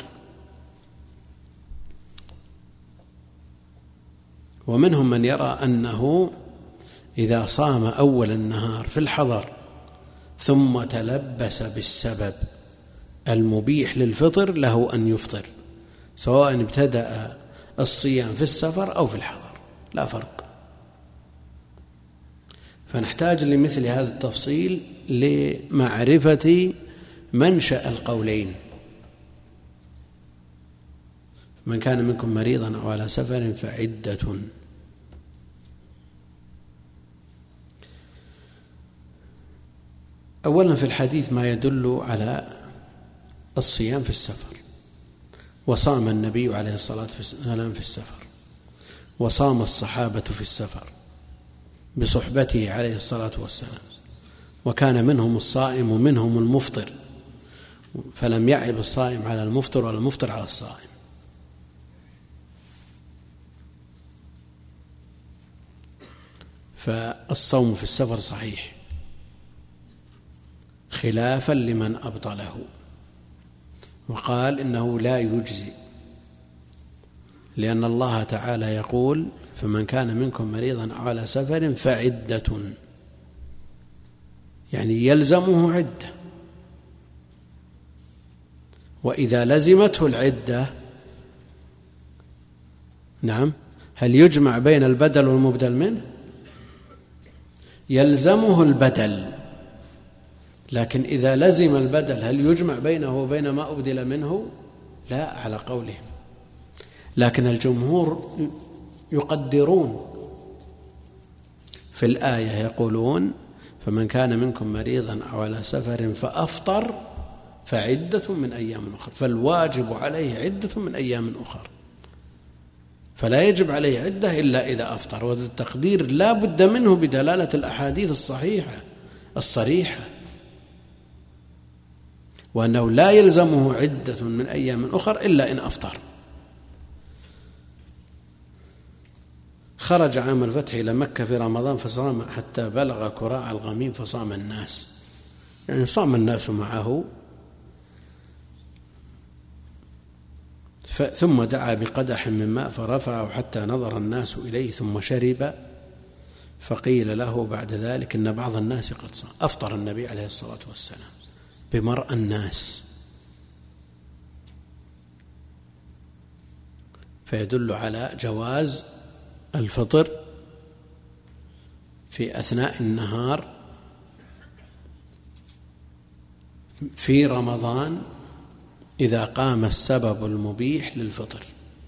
ومنهم من يرى أنه إذا صام أول النهار في الحضر ثم تلبس بالسبب المبيح للفطر له أن يفطر، سواء ابتدأ الصيام في السفر أو في الحضر، لا فرق. فنحتاج لمثل هذا التفصيل لمعرفة منشأ القولين. من كان منكم مريضا أو على سفر فعدة. أولا في الحديث ما يدل على الصيام في السفر، وصام النبي عليه الصلاة والسلام في السفر، وصام الصحابة في السفر بصحبته عليه الصلاة والسلام، وكان منهم الصائم ومنهم المفطر، فلم يعب الصائم على المفطر ولا المفطر على الصائم. فالصوم في السفر صحيح، خلافا لمن أبطله وقال إنه لا يجزي، لأن الله تعالى يقول: فمن كان منكم مريضا أو على سفر فعدة، يعني يلزمه عدة. وإذا لزمته العدة، نعم، هل يجمع بين البدل والمبدل منه؟ يلزمه البدل، لكن إذا لزم البدل هل يجمع بينه وبين ما أبدل منه؟ لا، على قولهم. لكن الجمهور يقدرون في الآية، يقولون: فمن كان منكم مريضا أو على سفر فأفطر فعدة من أيام أخرى، فالواجب عليه عدة من أيام أخرى، فلا يجب عليه عدة إلا إذا أفطر. وهذا التقدير لا بد منه بدلالة الأحاديث الصحيحة الصريحة، وأنه لا يلزمه عدة من أيام أخرى إلا إن أفطر. خرج عام الفتح إلى مكة في رمضان فصام حتى بلغ كراع الغميم فصام الناس، يعني صام الناس معه، ثم دعا بقدح من ماء فرفعه حتى نظر الناس إليه ثم شرب، فقيل له بعد ذلك إن بعض الناس قد صام. أفطر النبي عليه الصلاة والسلام بمرأى الناس، فيدل على جواز الفطر في أثناء النهار في رمضان إذا قام السبب المبيح للفطر،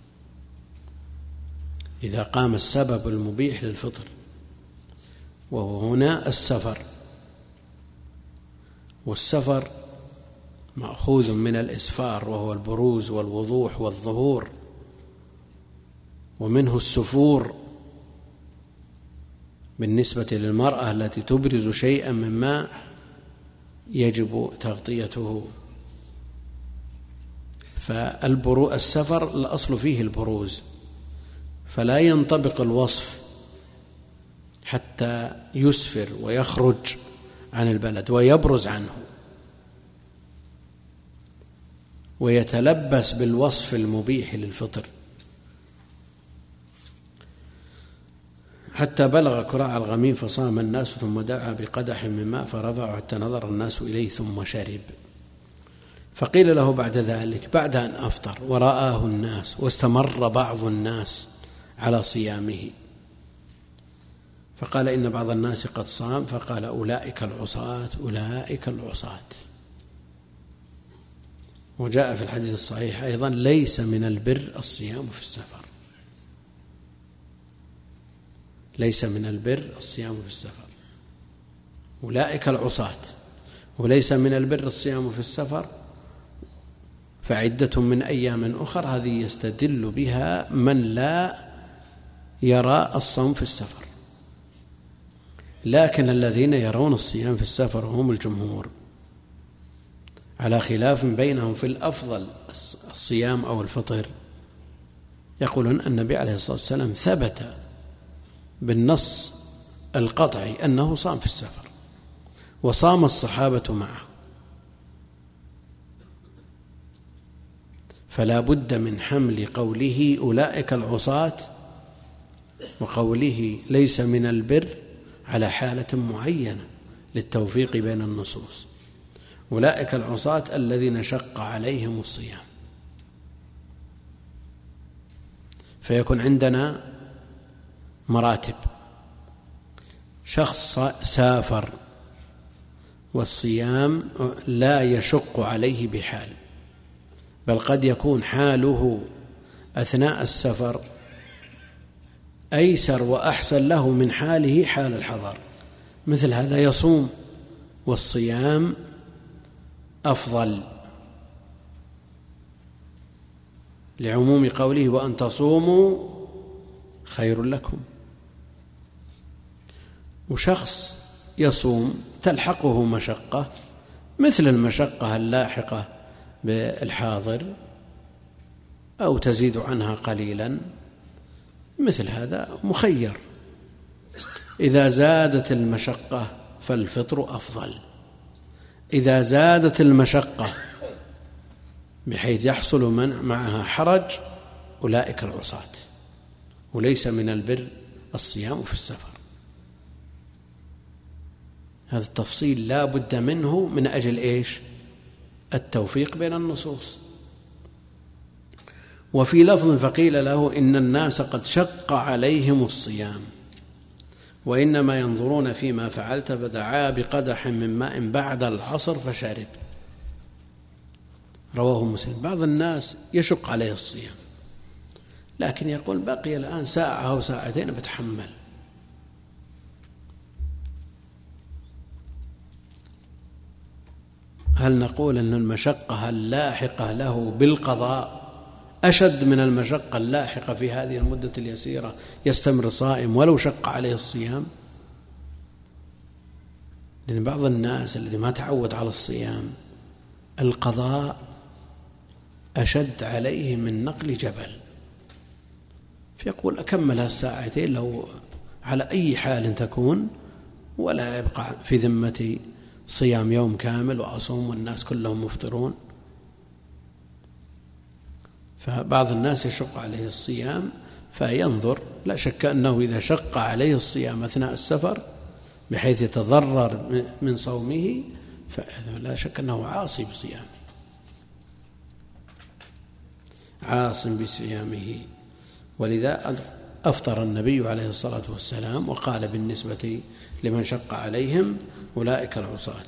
إذا قام السبب المبيح للفطر، وهو هنا السفر. والسفر مأخوذ من الإسفار، وهو البروز والوضوح والظهور، ومنه السفور بالنسبة للمرأة التي تبرز شيئا مما يجب تغطيته. فالسفر الأصل فيه البروز، فلا ينطبق الوصف حتى يسفر ويخرج عن البلد ويبرز عنه ويتلبس بالوصف المبيح للفطر، حتى بلغ كراع الغميم فصام الناس ثم دعا بقدح من ماء فرفعه حتى نظر الناس إليه ثم شرب. فقيل له بعد ذلك بعد أن أفطر ورآه الناس واستمر بعض الناس على صيامه، فقال إن بعض الناس قد صام، فقال أولئك العصاة أولئك العصاة. وجاء في الحديث الصحيح أيضا ليس من البر الصيام في السفر، ليس من البر الصيام في السفر، أولئك العصاة. وليس من البر الصيام في السفر فعدة من أيام أخر، هذه يستدل بها من لا يرى الصوم في السفر. لكن الذين يرون الصيام في السفر هم الجمهور، على خلاف بينهم في الأفضل الصيام أو الفطر. يقولون النبي عليه الصلاة والسلام ثبت بالنص القطعي أنه صام في السفر، وصام الصحابة معه، فلا بد من حمل قوله أولئك العصاة وقوله ليس من البر على حالة معينة للتوفيق بين النصوص. أولئك العصاة الذين شق عليهم الصيام. فيكون عندنا مراتب: شخص سافر والصيام لا يشق عليه بحال، بل قد يكون حاله أثناء السفر أيسر وأحسن له من حاله حال الحضر، مثل هذا يصوم، والصيام أفضل لعموم قوله وأن تصوموا خير لكم. وشخص يصوم تلحقه مشقة مثل المشقة اللاحقة بالحاضر أو تزيد عنها قليلا، مثل هذا مخير. إذا زادت المشقة فالفطر أفضل، إذا زادت المشقة بحيث يحصل معها حرج أولئك العصاة. وليس من البر الصيام في السفر. هذا التفصيل لا بد منه من أجل إيش؟ التوفيق بين النصوص. وفي لفظ فقيل له إن الناس قد شق عليهم الصيام وإنما ينظرون فيما فعلت، فدعا بقدح من ماء بعد العصر فشرب. رواه مسلم. بعض الناس يشق عليه الصيام، لكن يقول بقي الآن ساعة أو ساعتين بتحمل. هل نقول أن المشقة اللاحقة له بالقضاء أشد من المشقة اللاحقة في هذه المدة اليسيرة يستمر صائم ولو شق عليه الصيام؟ لأن بعض الناس الذي ما تعود على الصيام القضاء أشد عليه من نقل جبل، فيقول أكمل الساعتين لو على أي حال تكون، ولا يبقى في ذمتي صيام يوم كامل وأصوم والناس كلهم مفطرون. فبعض الناس يشق عليه الصيام فينظر. لا شك أنه إذا شق عليه الصيام أثناء السفر بحيث يتضرر من صومه فلا شك أنه عاصي بصيامه، عاص بصيامه. ولذا أفطر النبي عليه الصلاة والسلام وقال بالنسبة لمن شق عليهم أولئك العصاة.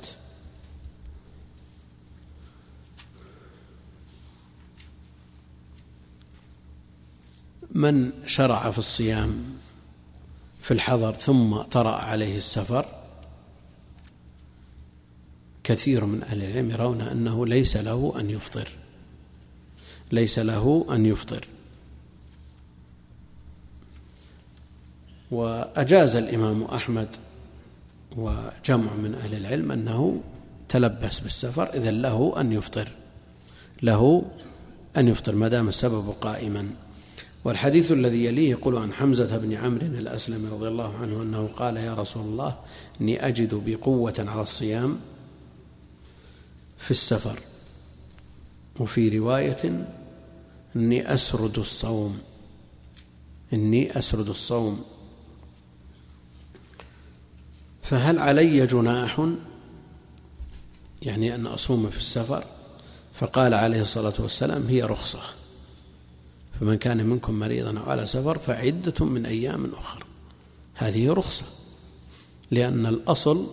من شرع في الصيام في الحضر ثم طرأ عليه السفر كثير من أهل العلم يرون أنه ليس له أن يفطر، ليس له أن يفطر. وأجاز الإمام أحمد وجمع من أهل العلم أنه تلبس بالسفر إذن له أن يفطر، له أن يفطر ما دام السبب قائما. والحديث الذي يليه يقول عن حمزة بن عمرو الأسلمي رضي الله عنه أنه قال يا رسول الله إني أجد بقوة على الصيام في السفر، وفي رواية إني أسرد الصوم، إني أسرد الصوم، فهل علي جناح يعني أن أصوم في السفر؟ فقال عليه الصلاة والسلام هي رخصة، فمن كان منكم مريضا أو على سفر فعدة من أيام أخرى. هذه رخصة، لأن الأصل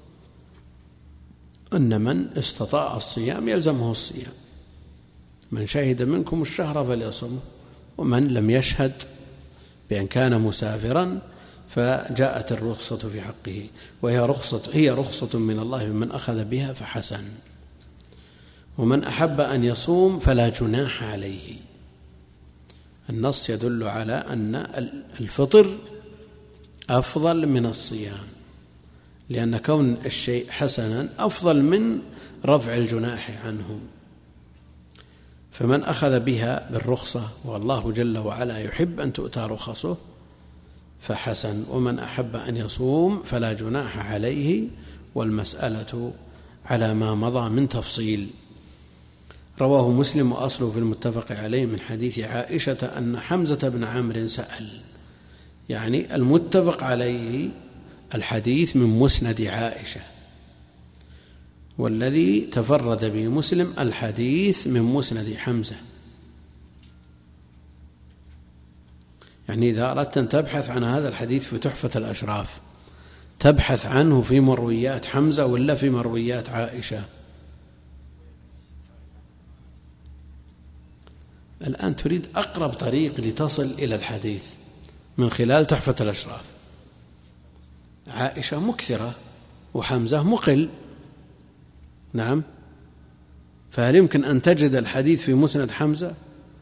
أن من استطاع الصيام يلزمه الصيام، من شهد منكم الشهر فليصمه، ومن لم يشهد بأن كان مسافرا فجاءت الرخصة في حقه، هي رخصة من الله من أخذ بها فحسن. ومن أحب أن يصوم فلا جناح عليه. النص يدل على أن الفطر أفضل من الصيام، لأن كون الشيء حسنا أفضل من رفع الجناح عنه. فمن أخذ بها بالرخصة والله جل وعلا يحب أن تؤتى رخصه فحسن، ومن أحب أن يصوم فلا جناح عليه، والمسألة على ما مضى من تفصيل. رواه مسلم وأصله في المتفق عليه من حديث عائشة أن حمزة بن عمرو سأل، يعني المتفق عليه الحديث من مسند عائشة، والذي تفرد به مسلم الحديث من مسند حمزة. يعني إذا أردت أن تبحث عن هذا الحديث في تحفة الأشراف تبحث عنه في مرويات حمزة ولا في مرويات عائشة؟ الآن تريد أقرب طريق لتصل إلى الحديث من خلال تحفة الأشراف. عائشة مكثرة وحمزة مقل، نعم، فهل يمكن أن تجد الحديث في مسند حمزة؟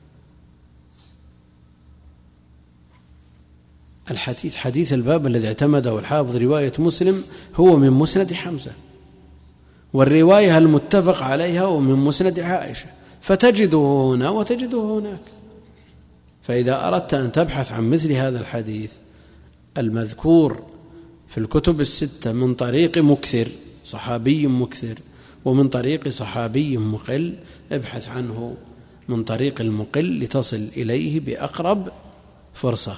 الحديث حديث الباب الذي اعتمده الحافظ رواية مسلم هو من مسند حمزة، والرواية المتفق عليها ومن مسند عائشة، فتجده هنا وتجده هناك. فإذا أردت أن تبحث عن مثل هذا الحديث المذكور في الكتب الستة من طريق مكثر صحابي مكثر ومن طريق صحابي مقل، ابحث عنه من طريق المقل لتصل إليه بأقرب فرصة.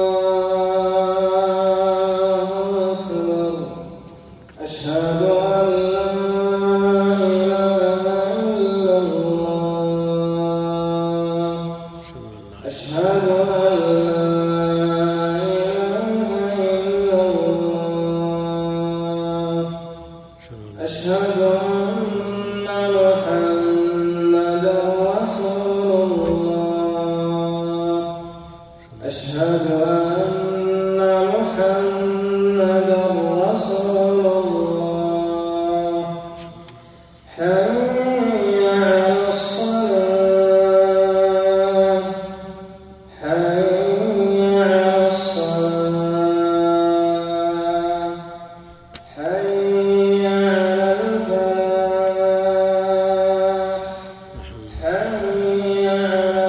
أشهد أن أشهد أن محمدا رسول الله. أشهد أن محمدا رسول الله. حي على الصلاة. حي على الصلاة. حي على الفلاح. حي على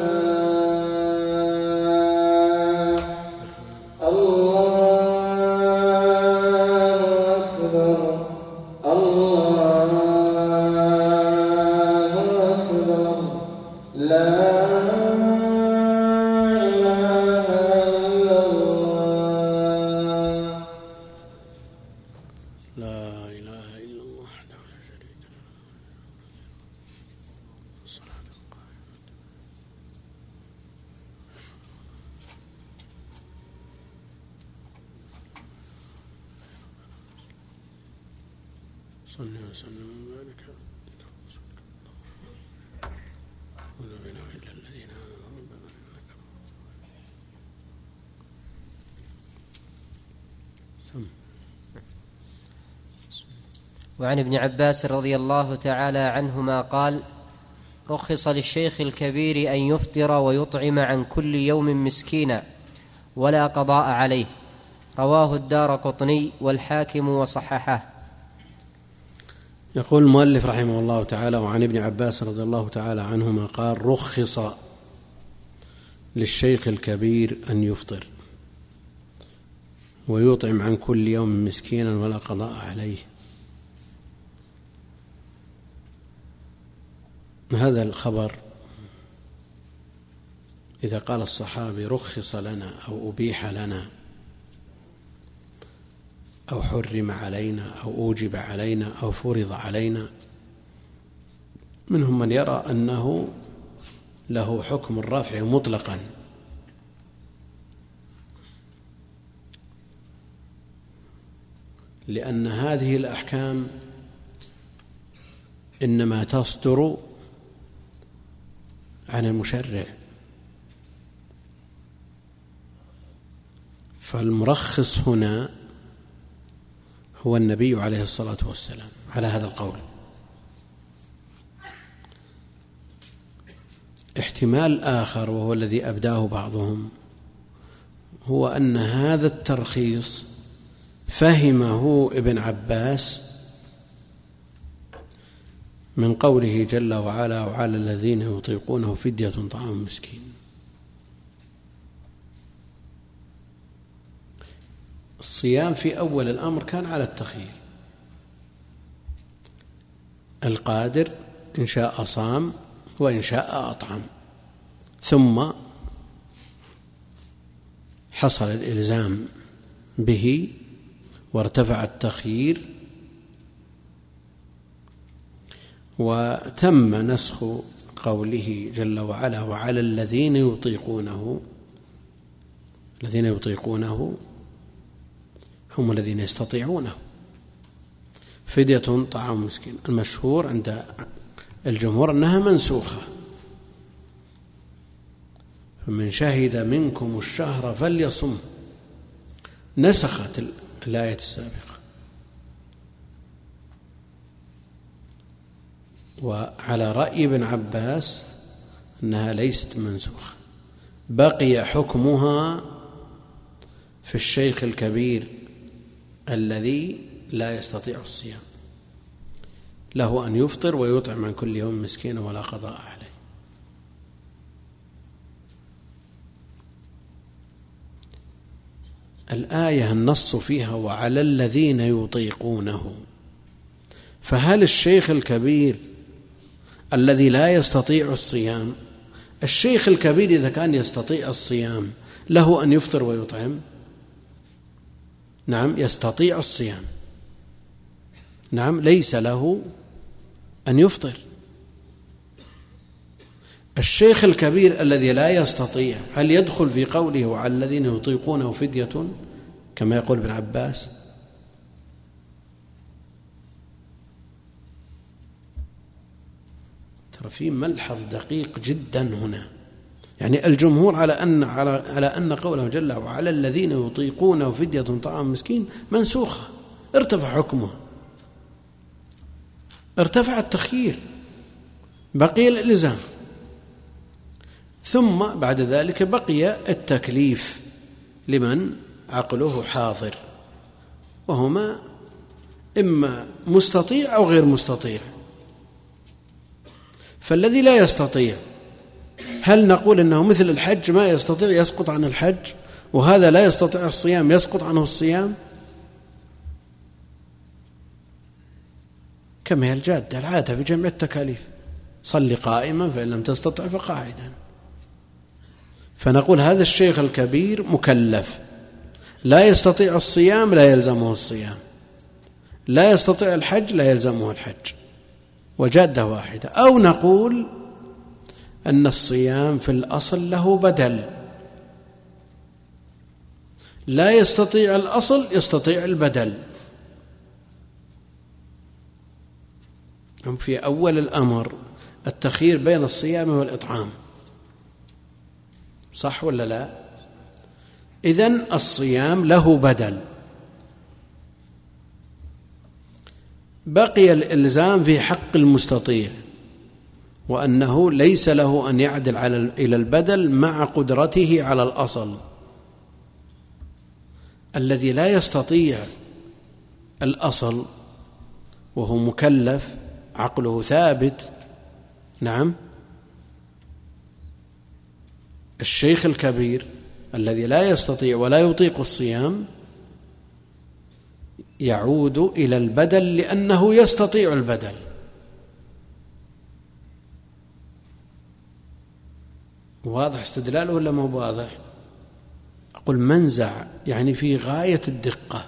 الفلاح. الله أكبر. الله أكبر. لا إله إلا الله. لا إله إلا الله وحده لا شريك له. الصلاة القائمة. صل وسلم وبارك على رسولك ولا بنا إلا الذين آمنوا ربنا إنك ثم. وعن ابن عباس رضي الله تعالى عنهما قال: رخص للشيخ الكبير أن يفطر ويطعم عن كل يوم مسكينا ولا قضاء عليه. رواه الدارقطني والحاكم وصححه. يقول المؤلف رحمه الله تعالى: وعن ابن عباس رضي الله تعالى عنهما قال: رخص للشيخ الكبير أن يفطر ويطعم عن كل يوم مسكينا ولا قضاء عليه. هذا الخبر إذا قال الصحابي رخص لنا أو أبيح لنا أو حرم علينا أو أوجب علينا أو فرض علينا، منهم من يرى أنه له حكم الرفع مطلقا، لأن هذه الأحكام إنما تصدر عن المشرع، فالمرخص هنا هو النبي عليه الصلاة والسلام على هذا القول. احتمال آخر وهو الذي أبداه بعضهم هو أن هذا الترخيص فهمه ابن عباس من قوله جل وعلا: وعلى الذين يطيقونه فدية طعام مسكين. الصيام في أول الأمر كان على التخيير، القادر إن شاء صام وإن شاء أطعم، ثم حصل الإلزام به وارتفع التخيير وتم نسخ قوله جل وعلا: وعلى الذين يطيقونه هم الذين يستطيعونه فدية طعام مسكين. المشهور عند الجمهور أنها منسوخة، فمن شهد منكم الشهر فليصم، نسخت الآية السابقة. وعلى رأي ابن عباس أنها ليست منسوخة، بقي حكمها في الشيخ الكبير الذي لا يستطيع الصيام، له أن يفطر ويطعم عن كل يوم مسكينا ولا قضاء عليه. الآية النص فيها وعلى الذين يطيقونه، فهل الشيخ الكبير الذي لا يستطيع الصيام، الشيخ الكبير إذا كان يستطيع الصيام له أن يفطر ويطعم؟ نعم، يستطيع الصيام، نعم، ليس له أن يفطر. الشيخ الكبير الذي لا يستطيع هل يدخل في قوله وعلى الذين يطيقونه فدية كما يقول ابن عباس؟ ترى في ملحظ دقيق جدا هنا. يعني الجمهور على أن قوله جل وعلا الذين يطيقونه فدية طعام مسكين منسوخة، ارتفع حكمه، ارتفع التخيير، بقي الإلزام، ثم بعد ذلك بقي التكليف لمن عقله حاضر، وهما إما مستطيع أو غير مستطيع. فالذي لا يستطيع هل نقول إنه مثل الحج ما يستطيع يسقط عن الحج، وهذا لا يستطيع الصيام يسقط عنه الصيام؟ كما هي الجادة العادة في جميع التكاليف، صل قائما فإن لم تستطع فقاعدا. فنقول هذا الشيخ الكبير مكلف، لا يستطيع الصيام لا يلزمه الصيام، لا يستطيع الحج لا يلزمه الحج، وجادة واحدة. أو نقول أن الصيام في الأصل له بدل، لا يستطيع الأصل يستطيع البدل. في أول الأمر التخيير بين الصيام والإطعام، صح ولا لا؟ إذن الصيام له بدل، بقي الإلزام في حق المستطيع، وأنه ليس له أن يعدل إلى البدل مع قدرته على الأصل. الذي لا يستطيع الأصل وهو مكلف عقله ثابت، نعم، الشيخ الكبير الذي لا يستطيع ولا يطيق الصيام يعود إلى البدل لأنه يستطيع البدل. واضح استدلاله ولا ما واضح؟ أقول منزع يعني في غاية الدقة.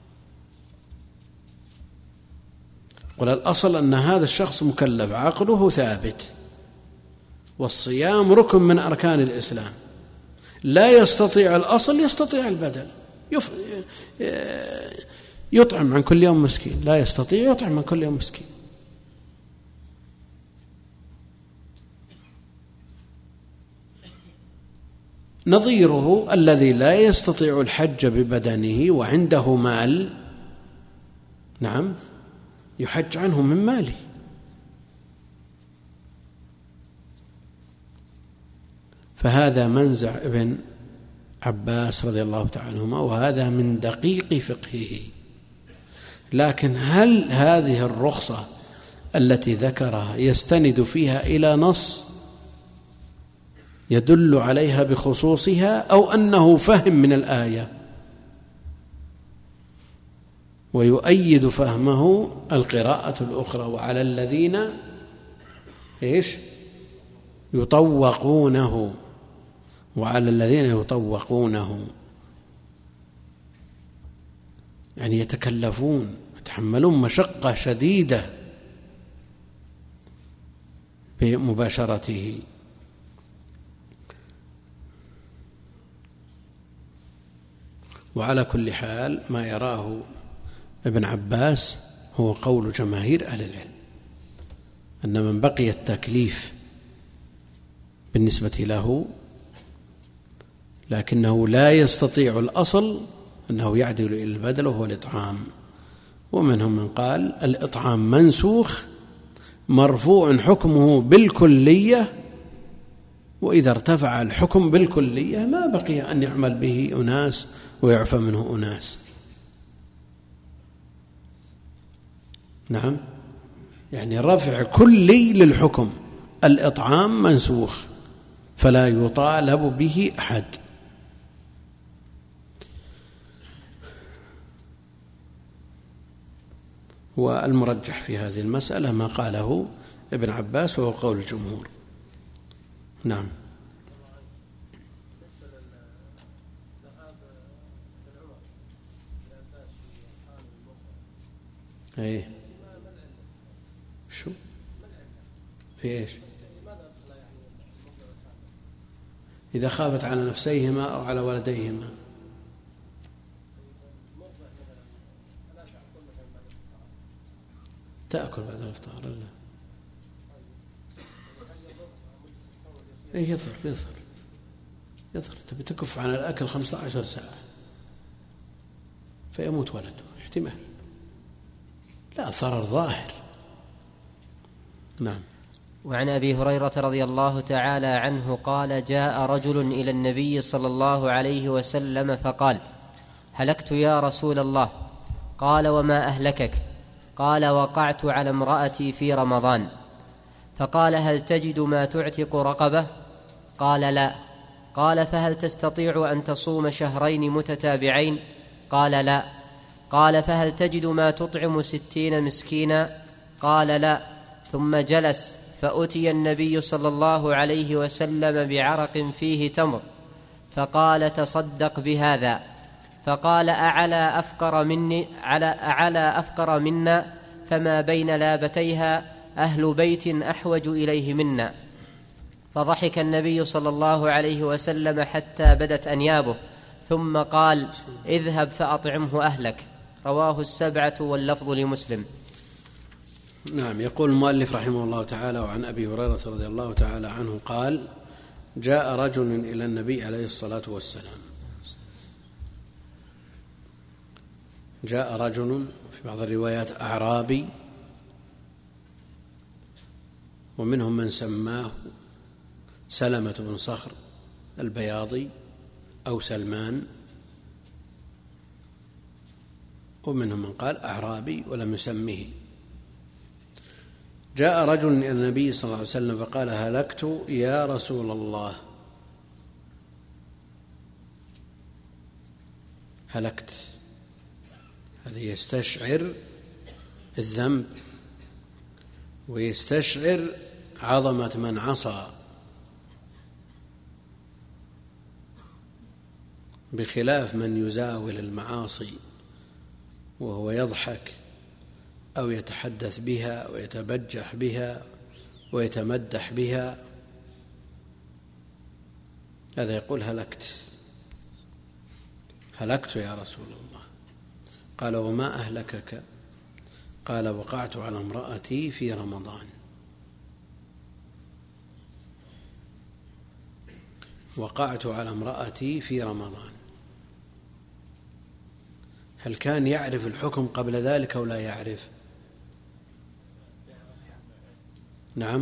قل الأصل أن هذا الشخص مكلف عقله ثابت، والصيام ركن من أركان الإسلام، لا يستطيع الأصل يستطيع البدل، يطعم عن كل يوم مسكين، لا يستطيع يطعم عن كل يوم مسكين. نظيره الذي لا يستطيع الحج ببدنه وعنده مال، نعم، يحج عنه من ماله. فهذا منزع ابن عباس رضي الله تعالى عنهما، وهذا من دقيق فقهه. لكن هل هذه الرخصة التي ذكرها يستند فيها إلى نص يدل عليها بخصوصها، أو أنه فهم من الآية ويؤيد فهمه القراءة الأخرى وعلى الذين يطوقونه، وعلى الذين يطوقونه يعني يتكلفون يتحملون مشقة شديدة بمباشرته. وعلى كل حال ما يراه ابن عباس هو قول جماهير أهل العلم، أن من بقي التكليف بالنسبة له لكنه لا يستطيع الأصل أنه يعدل إلى البدل وهو الإطعام. ومنهم من قال الإطعام منسوخ مرفوع حكمه بالكلية، وإذا ارتفع الحكم بالكلية ما بقي أن يعمل به أناس ويعفى منه أناس. نعم، يعني رفع كلي للحكم، الإطعام منسوخ فلا يطالب به أحد. والمرجح في هذه المسألة ما قاله ابن عباس وهو قول الجمهور. نعم. ايه شو في ايش؟ إذا خافت على نفسيهما أو على ولديهما. تأكل بعد الإفطار لا. إيه يضر تبي تكف عن الأكل 15 ساعة فيموت ولده، احتمال، لا ضرر ظاهر. نعم. وعن أبي هريرة رضي الله تعالى عنه قال: جاء رجل إلى النبي صلى الله عليه وسلم فقال: هلكت يا رسول الله. قال: وما أهلكك؟ قال: وقعت على امرأتي في رمضان. فقال: هل تجد ما تعتق رقبة؟ قال: لا. قال: فهل تستطيع أن تصوم شهرين متتابعين؟ قال: لا. قال: فهل تجد ما تطعم 60 مسكينا؟ قال: لا. ثم جلس، فأتي النبي صلى الله عليه وسلم بعرق فيه تمر، فقال: تصدق بهذا. فقال: أعلى أفقر منا، فما بين لابتيها أهل بيت أحوج إليه منا. فضحك النبي صلى الله عليه وسلم حتى بدت أنيابه، ثم قال: اذهب فأطعمه أهلك. رواه 7 واللفظ لمسلم. نعم. يقول المؤلف رحمه الله تعالى: وعن أبي هريرة رضي الله تعالى عنه قال: جاء رجل إلى النبي عليه الصلاة والسلام. جاء رجل في بعض الروايات أعرابي، ومنهم من سماه سلمة بن صخر البياضي أو سلمان، ومنهم من قال أعرابي ولم يسمه. جاء رجل إلى النبي صلى الله عليه وسلم فقال: هلكت يا رسول الله. هلكت، هذا يستشعر الذنب ويستشعر عظمة من عصى، بخلاف من يزاول المعاصي وهو يضحك أو يتحدث بها ويتبجح بها ويتمدح بها، هذا يقول: هلكت يا رسول الله. قال: وما أهلكك؟ قال: وقعت على امرأتي في رمضان. وقعت على امرأتي في رمضان. هل كان يعرف الحكم قبل ذلك أو لا يعرف؟ نعم،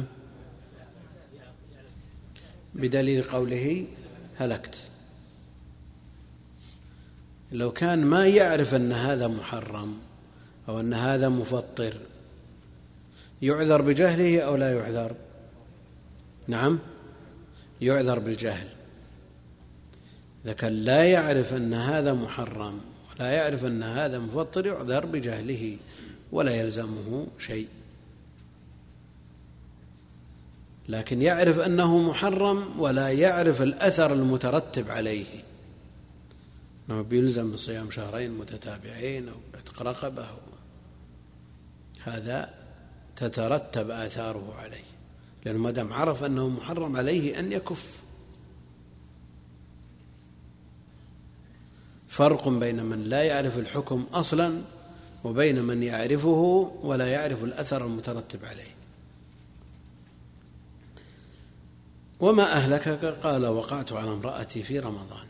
بدليل قوله هلكت. لو كان ما يعرف أن هذا محرم أو أن هذا مفطر، يعذر بجهله أو لا يعذر؟ نعم، يعذر بالجهل. إذا كان لا يعرف أن هذا محرم ولا يعرف أن هذا مفطر، يعذر بجهله ولا يلزمه شيء. لكن يعرف أنه محرم ولا يعرف الأثر المترتب عليه، أنه بيلزم بصيام شهرين متتابعين أو عتق رقبة، هذا تترتب آثاره عليه، لأنه ما دام عرف أنه محرم عليه أن يكف. فرق بين من لا يعرف الحكم أصلا وبين من يعرفه ولا يعرف الأثر المترتب عليه. وما أهلكك؟ قال: وقعت على امرأتي في رمضان.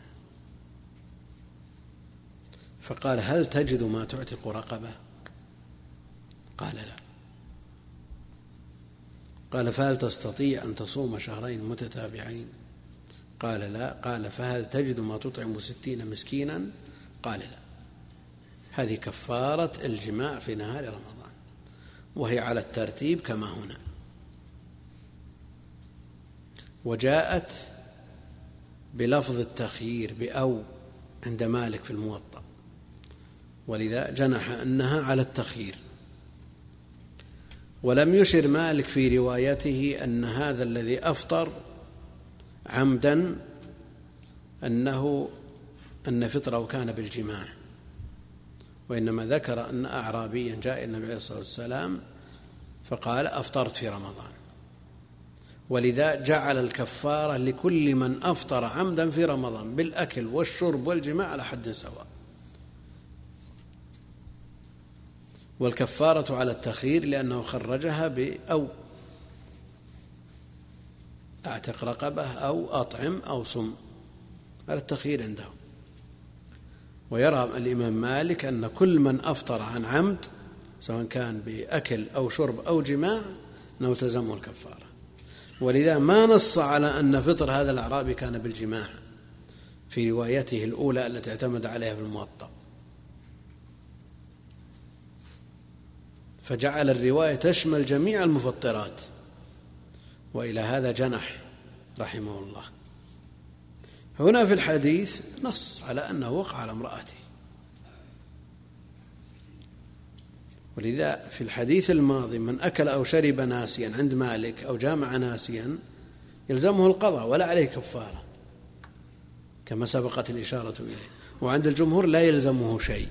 فقال: هل تجد ما تعتق رقبة؟ قال: لا. قال: فهل تستطيع أن تصوم شهرين متتابعين؟ قال: لا. قال: فهل تجد ما تطعم 60 مسكينا؟ قال: لا. هذه كفارة الجماع في نهار رمضان، وهي على الترتيب كما هنا. وجاءت بلفظ التخيير بأو عند مالك في الموطأ، ولذا جنح أنها على التخيير. ولم يشر مالك في روايته أن هذا الذي أفطر عمدا أن فطره كان بالجماع، وإنما ذكر أن أعرابيا جاء النبي عليه الصلاة والسلام فقال: أفطرت في رمضان. ولذا جعل الكفارة لكل من أفطر عمدا في رمضان بالأكل والشرب والجماع على حد سواء. والكفارة على التخيير لأنه خرجها بأو. أعتق رقبة أو أطعم أو صم، هذا التخيير عنده. ويرى الإمام مالك أن كل من أفطر عن عمد سواء كان بأكل أو شرب أو جماع أنه تلزمه الكفارة، ولذا ما نص على أن فطر هذا الأعرابي كان بالجماع في روايته الأولى التي اعتمد عليها في الموطأ، فجعل الرواية تشمل جميع المفطرات، وإلى هذا جنح رحمه الله. هنا في الحديث نص على أنه وقع على امرأته، ولذا في الحديث الماضي من أكل أو شرب ناسيا عند مالك أو جامع ناسيا يلزمه القضاء ولا عليه كفارة كما سبقت الإشارة إليه، وعند الجمهور لا يلزمه شيء.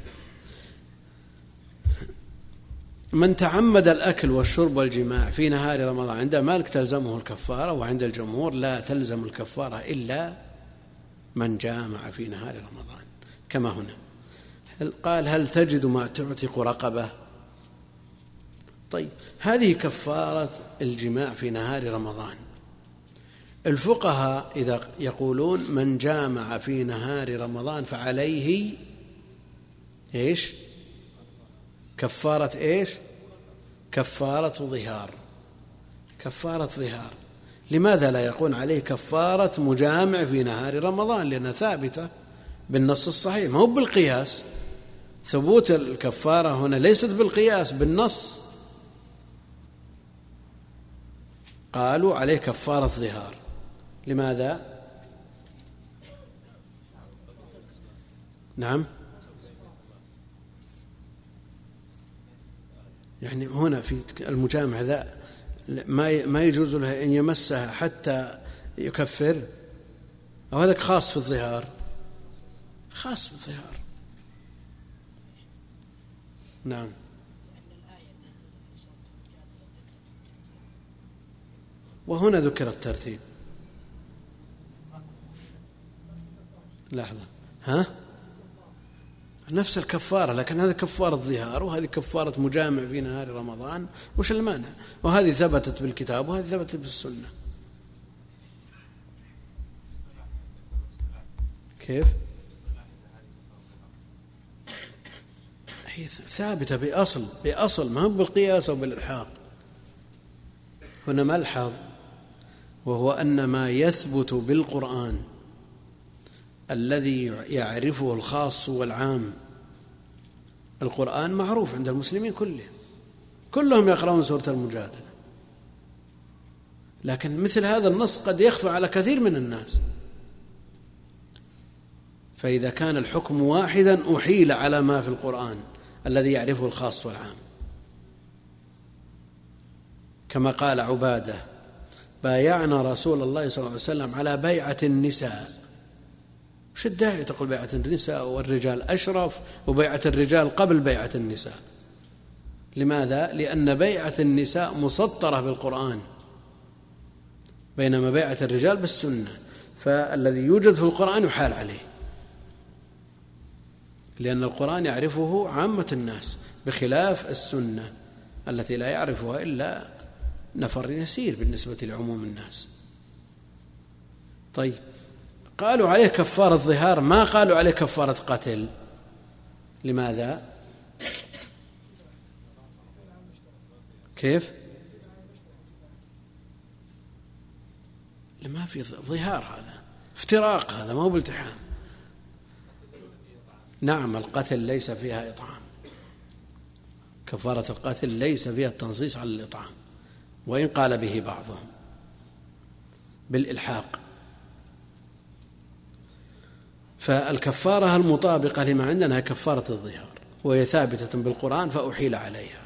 من تعمد الأكل والشرب والجماع في نهار رمضان عند مالك تلزمه الكفارة، وعند الجمهور لا تلزم الكفارة إلا من جامع في نهار رمضان كما هنا. قال هل تجد ما تعتق رقبة؟ طيب هذه كفارة الجماع في نهار رمضان. الفقهاء إذا يقولون من جامع في نهار رمضان فعليه إيش؟ كفارة إيش؟ كفارة ظهار. كفارة ظهار. لماذا لا يكون عليه كفارة مجامع في نهار رمضان؟ لأنها ثابتة بالنص الصحيح، ما هو بالقياس. ثبوت الكفارة هنا ليست بالقياس، بالنص. قالوا عليه كفارة ظهار. لماذا؟ نعم، يعني هنا في المجامع ذا ما يجوز له أن يمسها حتى يكفر، أو هذا خاص في الظهار؟ خاص في الظهار. نعم. وهنا ذكر الترتيب. لحظة، نفس الكفارة، لكن هذه كفارة ظهار وهذه كفارة مجامع في نهار رمضان، وش المانع؟ وهذه ثبتت بالكتاب وهذه ثبتت بالسنة. كيف؟ هي ثابتة بأصل ما هو بالقياس أو بالإلحاق. هنا ملحظ، وهو أن ما يثبت بالقرآن الذي يعرفه الخاص والعام. القرآن معروف عند المسلمين كلهم يقرؤون سورة المجادلة، لكن مثل هذا النص قد يخفى على كثير من الناس، فإذا كان الحكم واحدا أحيل على ما في القرآن الذي يعرفه الخاص والعام، كما قال عبادة: بايعنا رسول الله صلى الله عليه وسلم على بيعة النساء. وش الداعي تقول بيعة النساء والرجال أشرف، وبيعة الرجال قبل بيعة النساء؟ لماذا؟ لأن بيعة النساء مسطرة بالقرآن، بينما بيعة الرجال بالسنة، فالذي يوجد في القرآن يحال عليه، لأن القرآن يعرفه عامة الناس بخلاف السنة التي لا يعرفها إلا نفر يسير بالنسبة لعموم الناس. طيب، قالوا عليه كفارة ظهار، ما قالوا عليه كفارة قتل. لماذا؟ كيف؟ لما في ظهار، هذا افتراق، هذا ما هو بالتحام. نعم، القتل ليس فيها إطعام، كفارة القتل ليس فيها التنصيص على الإطعام، وإن قال به بعضهم بالإلحاق. فالكفارة المطابقة لما عندنا هي كفارة الظهار، وهي ثابتة بالقرآن فأحيل عليها.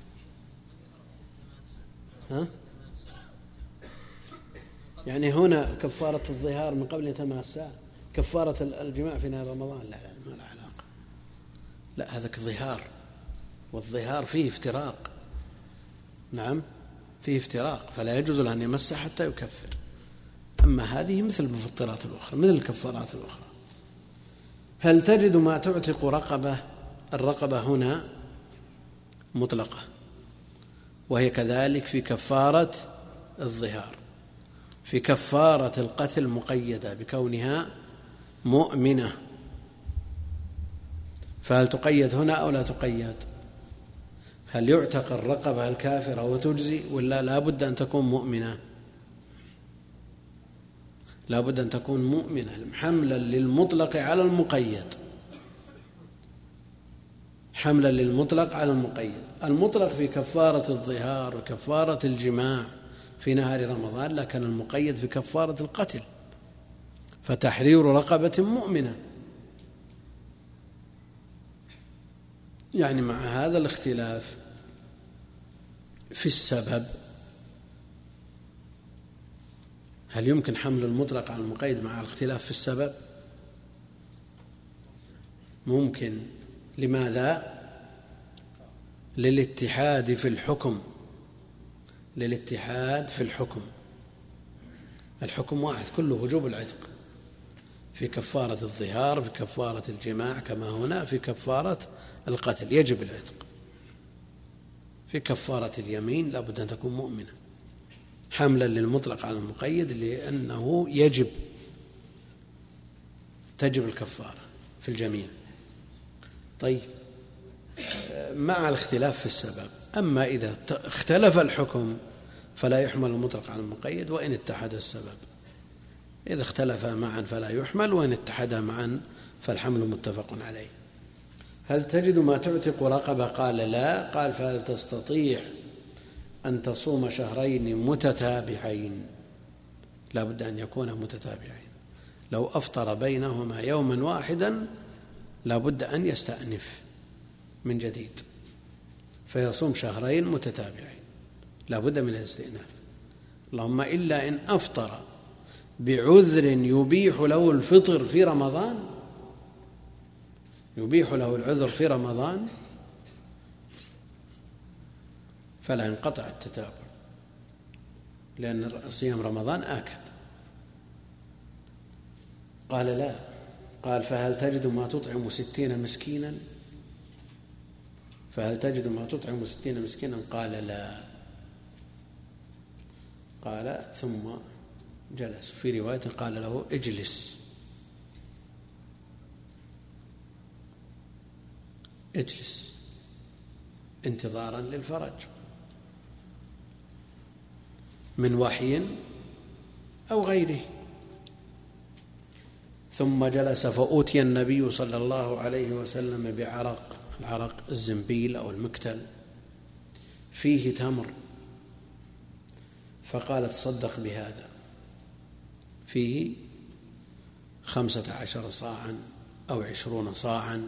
يعني هنا كفارة الظهار من قبل يتماسى، كفارة الجماع في نهار رمضان لا ما لا علاقة. لا، هذا ظهار، والظهار فيه افتراق. نعم، فيه افتراق، فلا يجوز له أن يمس حتى يكفر. أما هذه مثل المفطرات الأخرى، مثل الكفارات الأخرى. هل تجد ما تعتق رقبة؟ الرقبة هنا مطلقة، وهي كذلك في كفارة الظهار. في كفارة القتل مقيدة بكونها مؤمنة، فهل تقيد هنا أو لا تقيد؟ هل يعتق الرقبة الكافرة وتجزي، ولا لا بد أن تكون مؤمنة؟ لا بد أن تكون مؤمنة حملا للمطلق على المقيد، حملا للمطلق على المقيد. المطلق في كفارة الظهار وكفارة الجماع في نهار رمضان، لكن المقيد في كفارة القتل، فتحرير رقبة مؤمنة. يعني مع هذا الاختلاف في السبب، هل يمكن حمل المطلق على المقيد مع الاختلاف في السبب؟ ممكن. لماذا؟ للاتحاد في الحكم، للاتحاد في الحكم. الحكم واحد كله وجوب العتق، في كفارة الظهار، في كفارة الجماع كما هنا، في كفارة القتل يجب العتق. في كفارة اليمين لا بد أن تكون مؤمنة، حملا للمطلق على المقيد، لأنه تجب الكفارة في الجميع. طيب، مع الاختلاف في السبب. أما إذا اختلف الحكم فلا يحمل المطلق على المقيد وإن اتحد السبب. إذا اختلفا معا فلا يحمل، وإن اتحدا معا فالحمل متفق عليه. هل تجد ما تعتق رقبة؟ قال لا. قال فهل تستطيع أن تصوم شهرين متتابعين؟ لا بد أن يكون متتابعين. لو أفطر بينهما يوما واحدا لا بد أن يستأنف من جديد، فيصوم شهرين متتابعين، لا بد من الاستئناف. اللهم إلا إن أفطر بعذر يبيح له الفطر في رمضان، يبيح له العذر في رمضان، فلا ينقطع التتابع، لأن صيام رمضان آكد. قال لا. قال فهل تجد ما تطعم 60 مسكينا؟ فهل تجد ما تطعم 60 مسكينا؟ قال لا. قال ثم جلس. في رواية قال له اجلس، اجلس انتظارا للفرج من وحي أو غيره. ثم جلس فأوتي النبي صلى الله عليه وسلم بعرق، العرق الزنبيل أو المكتل، فيه تمر، فقال تصدق بهذا، فيه 15 صاعا أو 20 صاعا،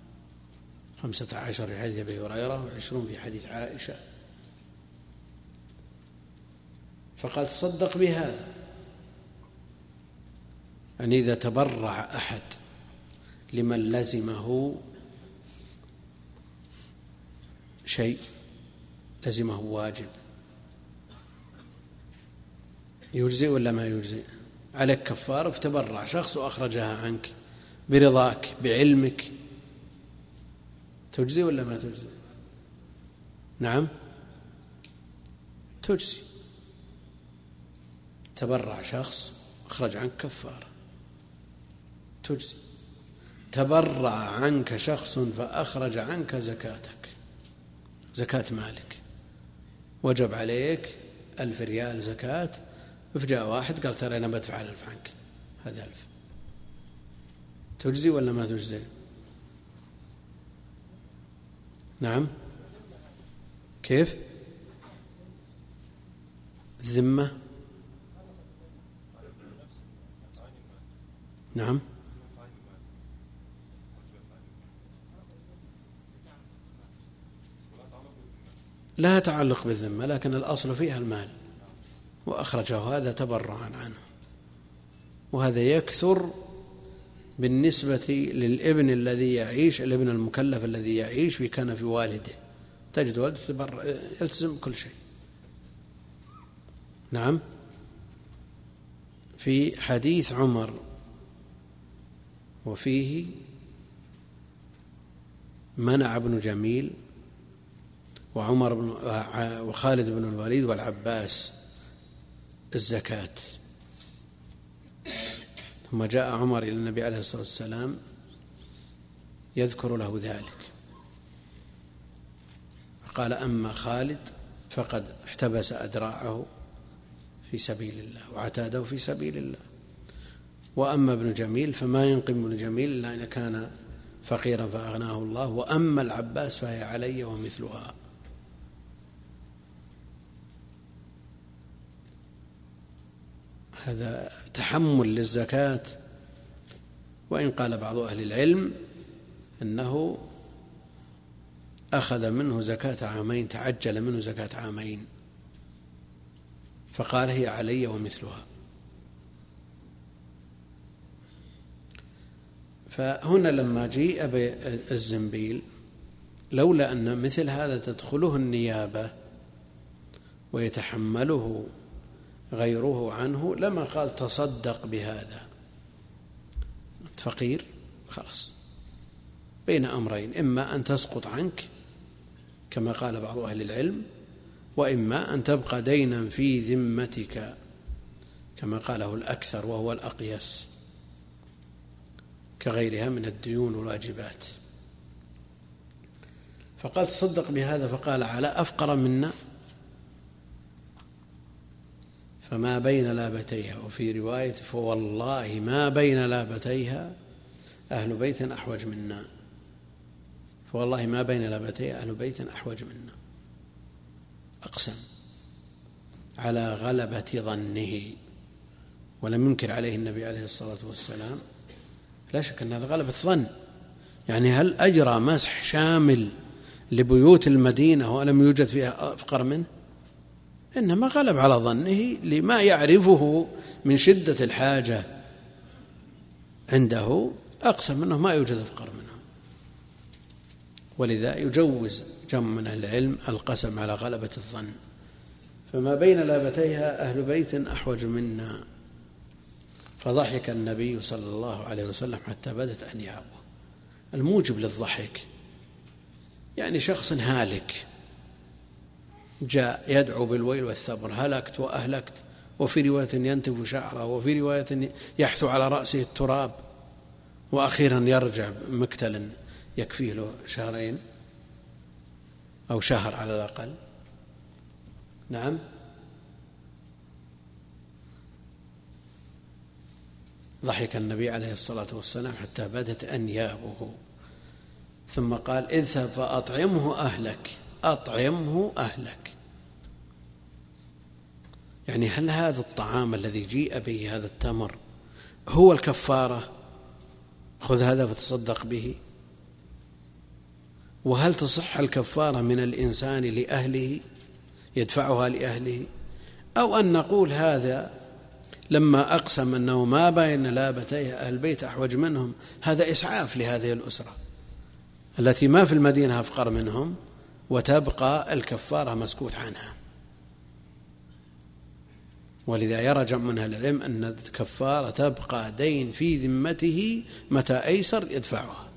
15 في حديث أبي هريرة و20 في حديث عائشة. فقال تصدق بهذا. يعني إذا تبرع أحد لمن لزمه شيء، لزمه واجب، يجزئ ولا ما يجزئ؟ عليك كفارة، فتبرع شخص وأخرجها عنك برضاك بعلمك، تجزي ولا ما تجزي؟ نعم تجزي. تبرع شخص أخرج عنك كفارة تجزي. تبرع عنك شخص فأخرج عنك زكاتك، زكاة مالك، وجب عليك 1000 ريال زكاة، فجاء واحد قال ترى أنا بدفع 1000 عنك، هذا 1000، تجزي ولا ما تجزي؟ نعم كيف؟ الذمة نعم لا تعلق بالذمة، لكن الأصل فيها المال، وأخرجه هذا تبرعا عنه. وهذا يكثر بالنسبة للابن الذي يعيش، الابن المكلف الذي يعيش في كنف والده، تجد والده يلتزم كل شيء. نعم. في حديث عمر وفيه منع ابن جميل وخالد بن الوليد والعباس الزكاة ثم جاء عمر إلى النبي عليه الصلاة والسلام يذكر له ذلك، فقال: أما خالد فقد احتبس أدراعه في سبيل الله وعتاده في سبيل الله، وأما ابن جميل فما ينقم ابن جميل إلا أن كان فقيرا فأغناه الله، وأما العباس فهي علي ومثلها. هذا تحمل للزكاة، وإن قال بعض أهل العلم أنه أخذ منه زكاة عامين، تعجل منه زكاة عامين، فقال: هي علي ومثلها. فهنا لما جيء بالزنبيل، لولا أن مثل هذا تدخله النيابة ويتحمله غيره عنه لما قال: تصدق بهذا. فقير خلاص، بين أمرين: إما أن تسقط عنك كما قال بعض أهل العلم، وإما أن تبقى دينا في ذمتك كما قاله الأكثر وهو الأقيس، كغيرها من الديون والواجبات. فقال: تصدق بهذا، فقال: على أفقر منا، فما بين لابتيها، وفي رواية: فوالله ما بين لابتيها أهل بيت أحوج منا، فوالله ما بين لابتيها أهل بيت أحوج منا. أقسم على غلبة ظنه، ولم ينكر عليه النبي عليه الصلاة والسلام. لا شك أن هذا غلبة ظن، يعني هل أجرى مسح شامل لبيوت المدينة ولم يوجد فيها أفقر منه؟ إنما غلب على ظنه لما يعرفه من شدة الحاجة عنده، أقسم أنه ما يوجد أفقر منه. ولذا يجوز جمع من أهل العلم القسم على غلبة الظن. فما بين لابتيها أهل بيت أحوج منا. فضحك النبي صلى الله عليه وسلم حتى بدت أنيابه. الموجب للضحك يعني شخص هالك جاء يدعو بالويل والثبر: هلكت وأهلكت، وفي رواية ينتف شعره، وفي رواية يحثو على رأسه التراب، وأخيرا يرجع مكتلا يكفيه له شهرين أو شهر على الأقل. نعم. ضحك النبي عليه الصلاة والسلام حتى بدت أنيابه، ثم قال: اذهب فأطعمه أهلك، أطعمه أهلك. يعني هل هذا الطعام الذي جيء به، هذا التمر، هو الكفارة؟ خذ هذا فتصدق به. وهل تصح الكفارة من الإنسان لأهله يدفعها لأهله، أو أن نقول هذا لما أقسم أنه ما بين لابتيه أهل البيت أحوج منهم، هذا إسعاف لهذه الأسرة التي ما في المدينة أفقر منهم، وتبقى الكفارة مسكوت عنها. ولذا يرى جمع من أهل العلم أن الكفارة تبقى دين في ذمته متى أيسر يدفعها.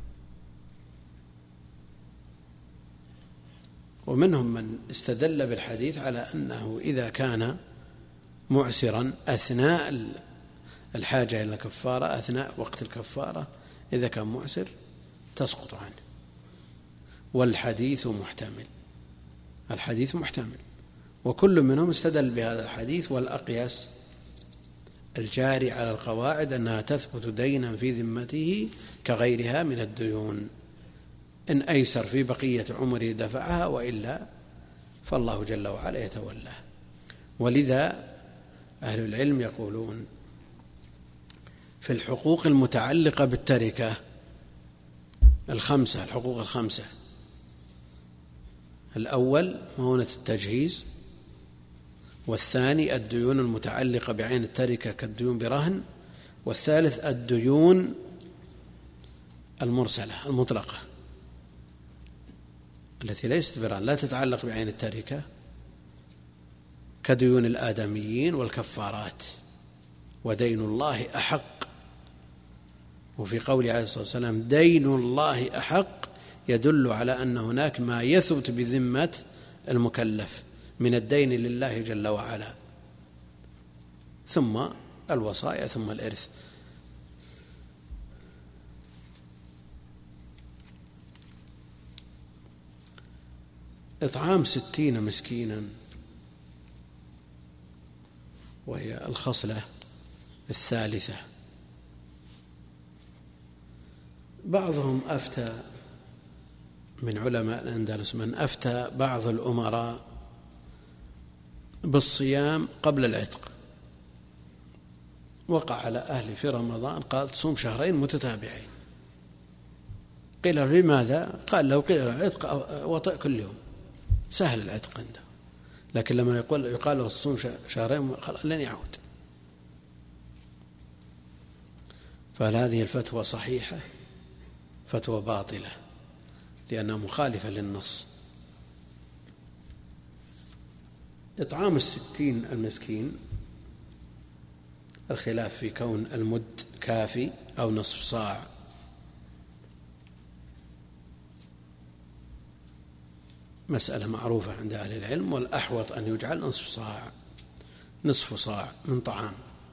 ومنهم من استدل بالحديث على أنه إذا كان معسرا أثناء الحاجة إلى الكفارة، أثناء وقت الكفارة إذا كان معسر تسقط عنه. والحديث محتمل، الحديث محتمل، وكل منهم استدل بهذا الحديث والأقيس الجاري على القواعد أنها تثبت دينا في ذمته كغيرها من الديون، إن أيسر في بقية عمره دفعها، وإلا فالله جل وعلا يتولاه. ولذا أهل العلم يقولون في الحقوق المتعلقة بالتركة الخمسة، الحقوق الخمسة: الأول مؤونة التجهيز، والثاني الديون المتعلقة بعين التركة كالديون برهن، والثالث الديون المرسلة المطلقة التي ليست برهن، لا تتعلق بعين التركة، كديون الآدميين والكفارات. ودين الله أحق، وفي قوله عليه الصلاة والسلام: دين الله أحق، يدل على أن هناك ما يثبت بذمة المكلف من الدين لله جل وعلا، ثم الوصايا، ثم الإرث. إطعام 60 مسكينا، وهي الخصلة الثالثة. بعضهم أفتى من علماء الأندلس من أفتى بعض الأمراء بالصيام قبل العتق، وقع على أهل في رمضان قال تصوم 2 شهرين متتابعين. قيل له لماذا؟ قال لو قيل له العتق وطئ كل يوم سهل العتق عنده، لكن لما يقال له تصوم 2 شهرين لن يعود. فهل هذه الفتوى صحيحة؟ فتوى باطلة لأنها مخالفة للنص. إطعام 60 المسكين الخلاف في كون المد كافي أو نصف صاع. مسألة معروفة عند أهل العلم، والأحوط أن يجعل نصف صاع من طعام.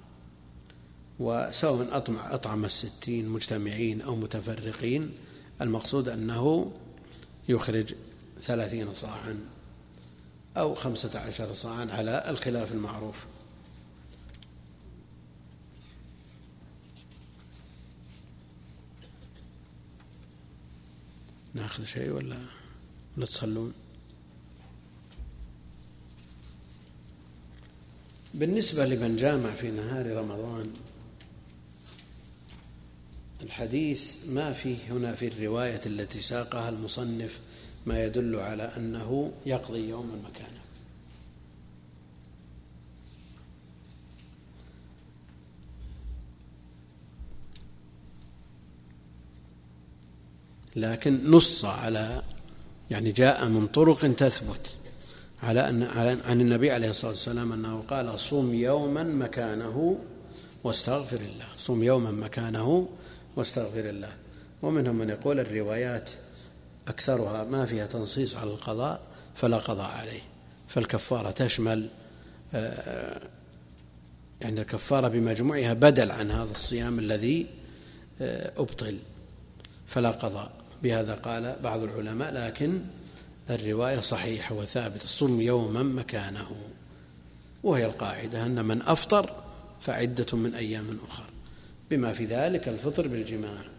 وسواء أطعم 60 مجتمعين أو متفرقين، المقصود أنه يخرج 30 صاعا أو 15 صاعا على الخلاف المعروف. نأخذ شيء ولا تصلون؟ بالنسبة لمن جامع في نهار رمضان، الحديث ما فيه هنا في الرواية التي ساقها المصنف ما يدل على أنه يقضي يوما مكانه، لكن نص على يعني جاء من طرق تثبت على أن عن النبي عليه الصلاة والسلام أنه قال صم يوما مكانه واستغفر الله، صم يوما مكانه واستغفر الله. ومنهم من يقول الروايات أكثرها ما فيها تنصيص على القضاء فلا قضاء عليه، فالكفارة تشمل يعني الكفارة بمجموعها بدل عن هذا الصيام الذي أبطل، فلا قضاء. بهذا قال بعض العلماء، لكن الرواية صحيحة وثابتة، صم يوما مكانه، وهي القاعدة أن من أفطر فعدة من أيام أخرى، بما في ذلك الفطر بالجماع.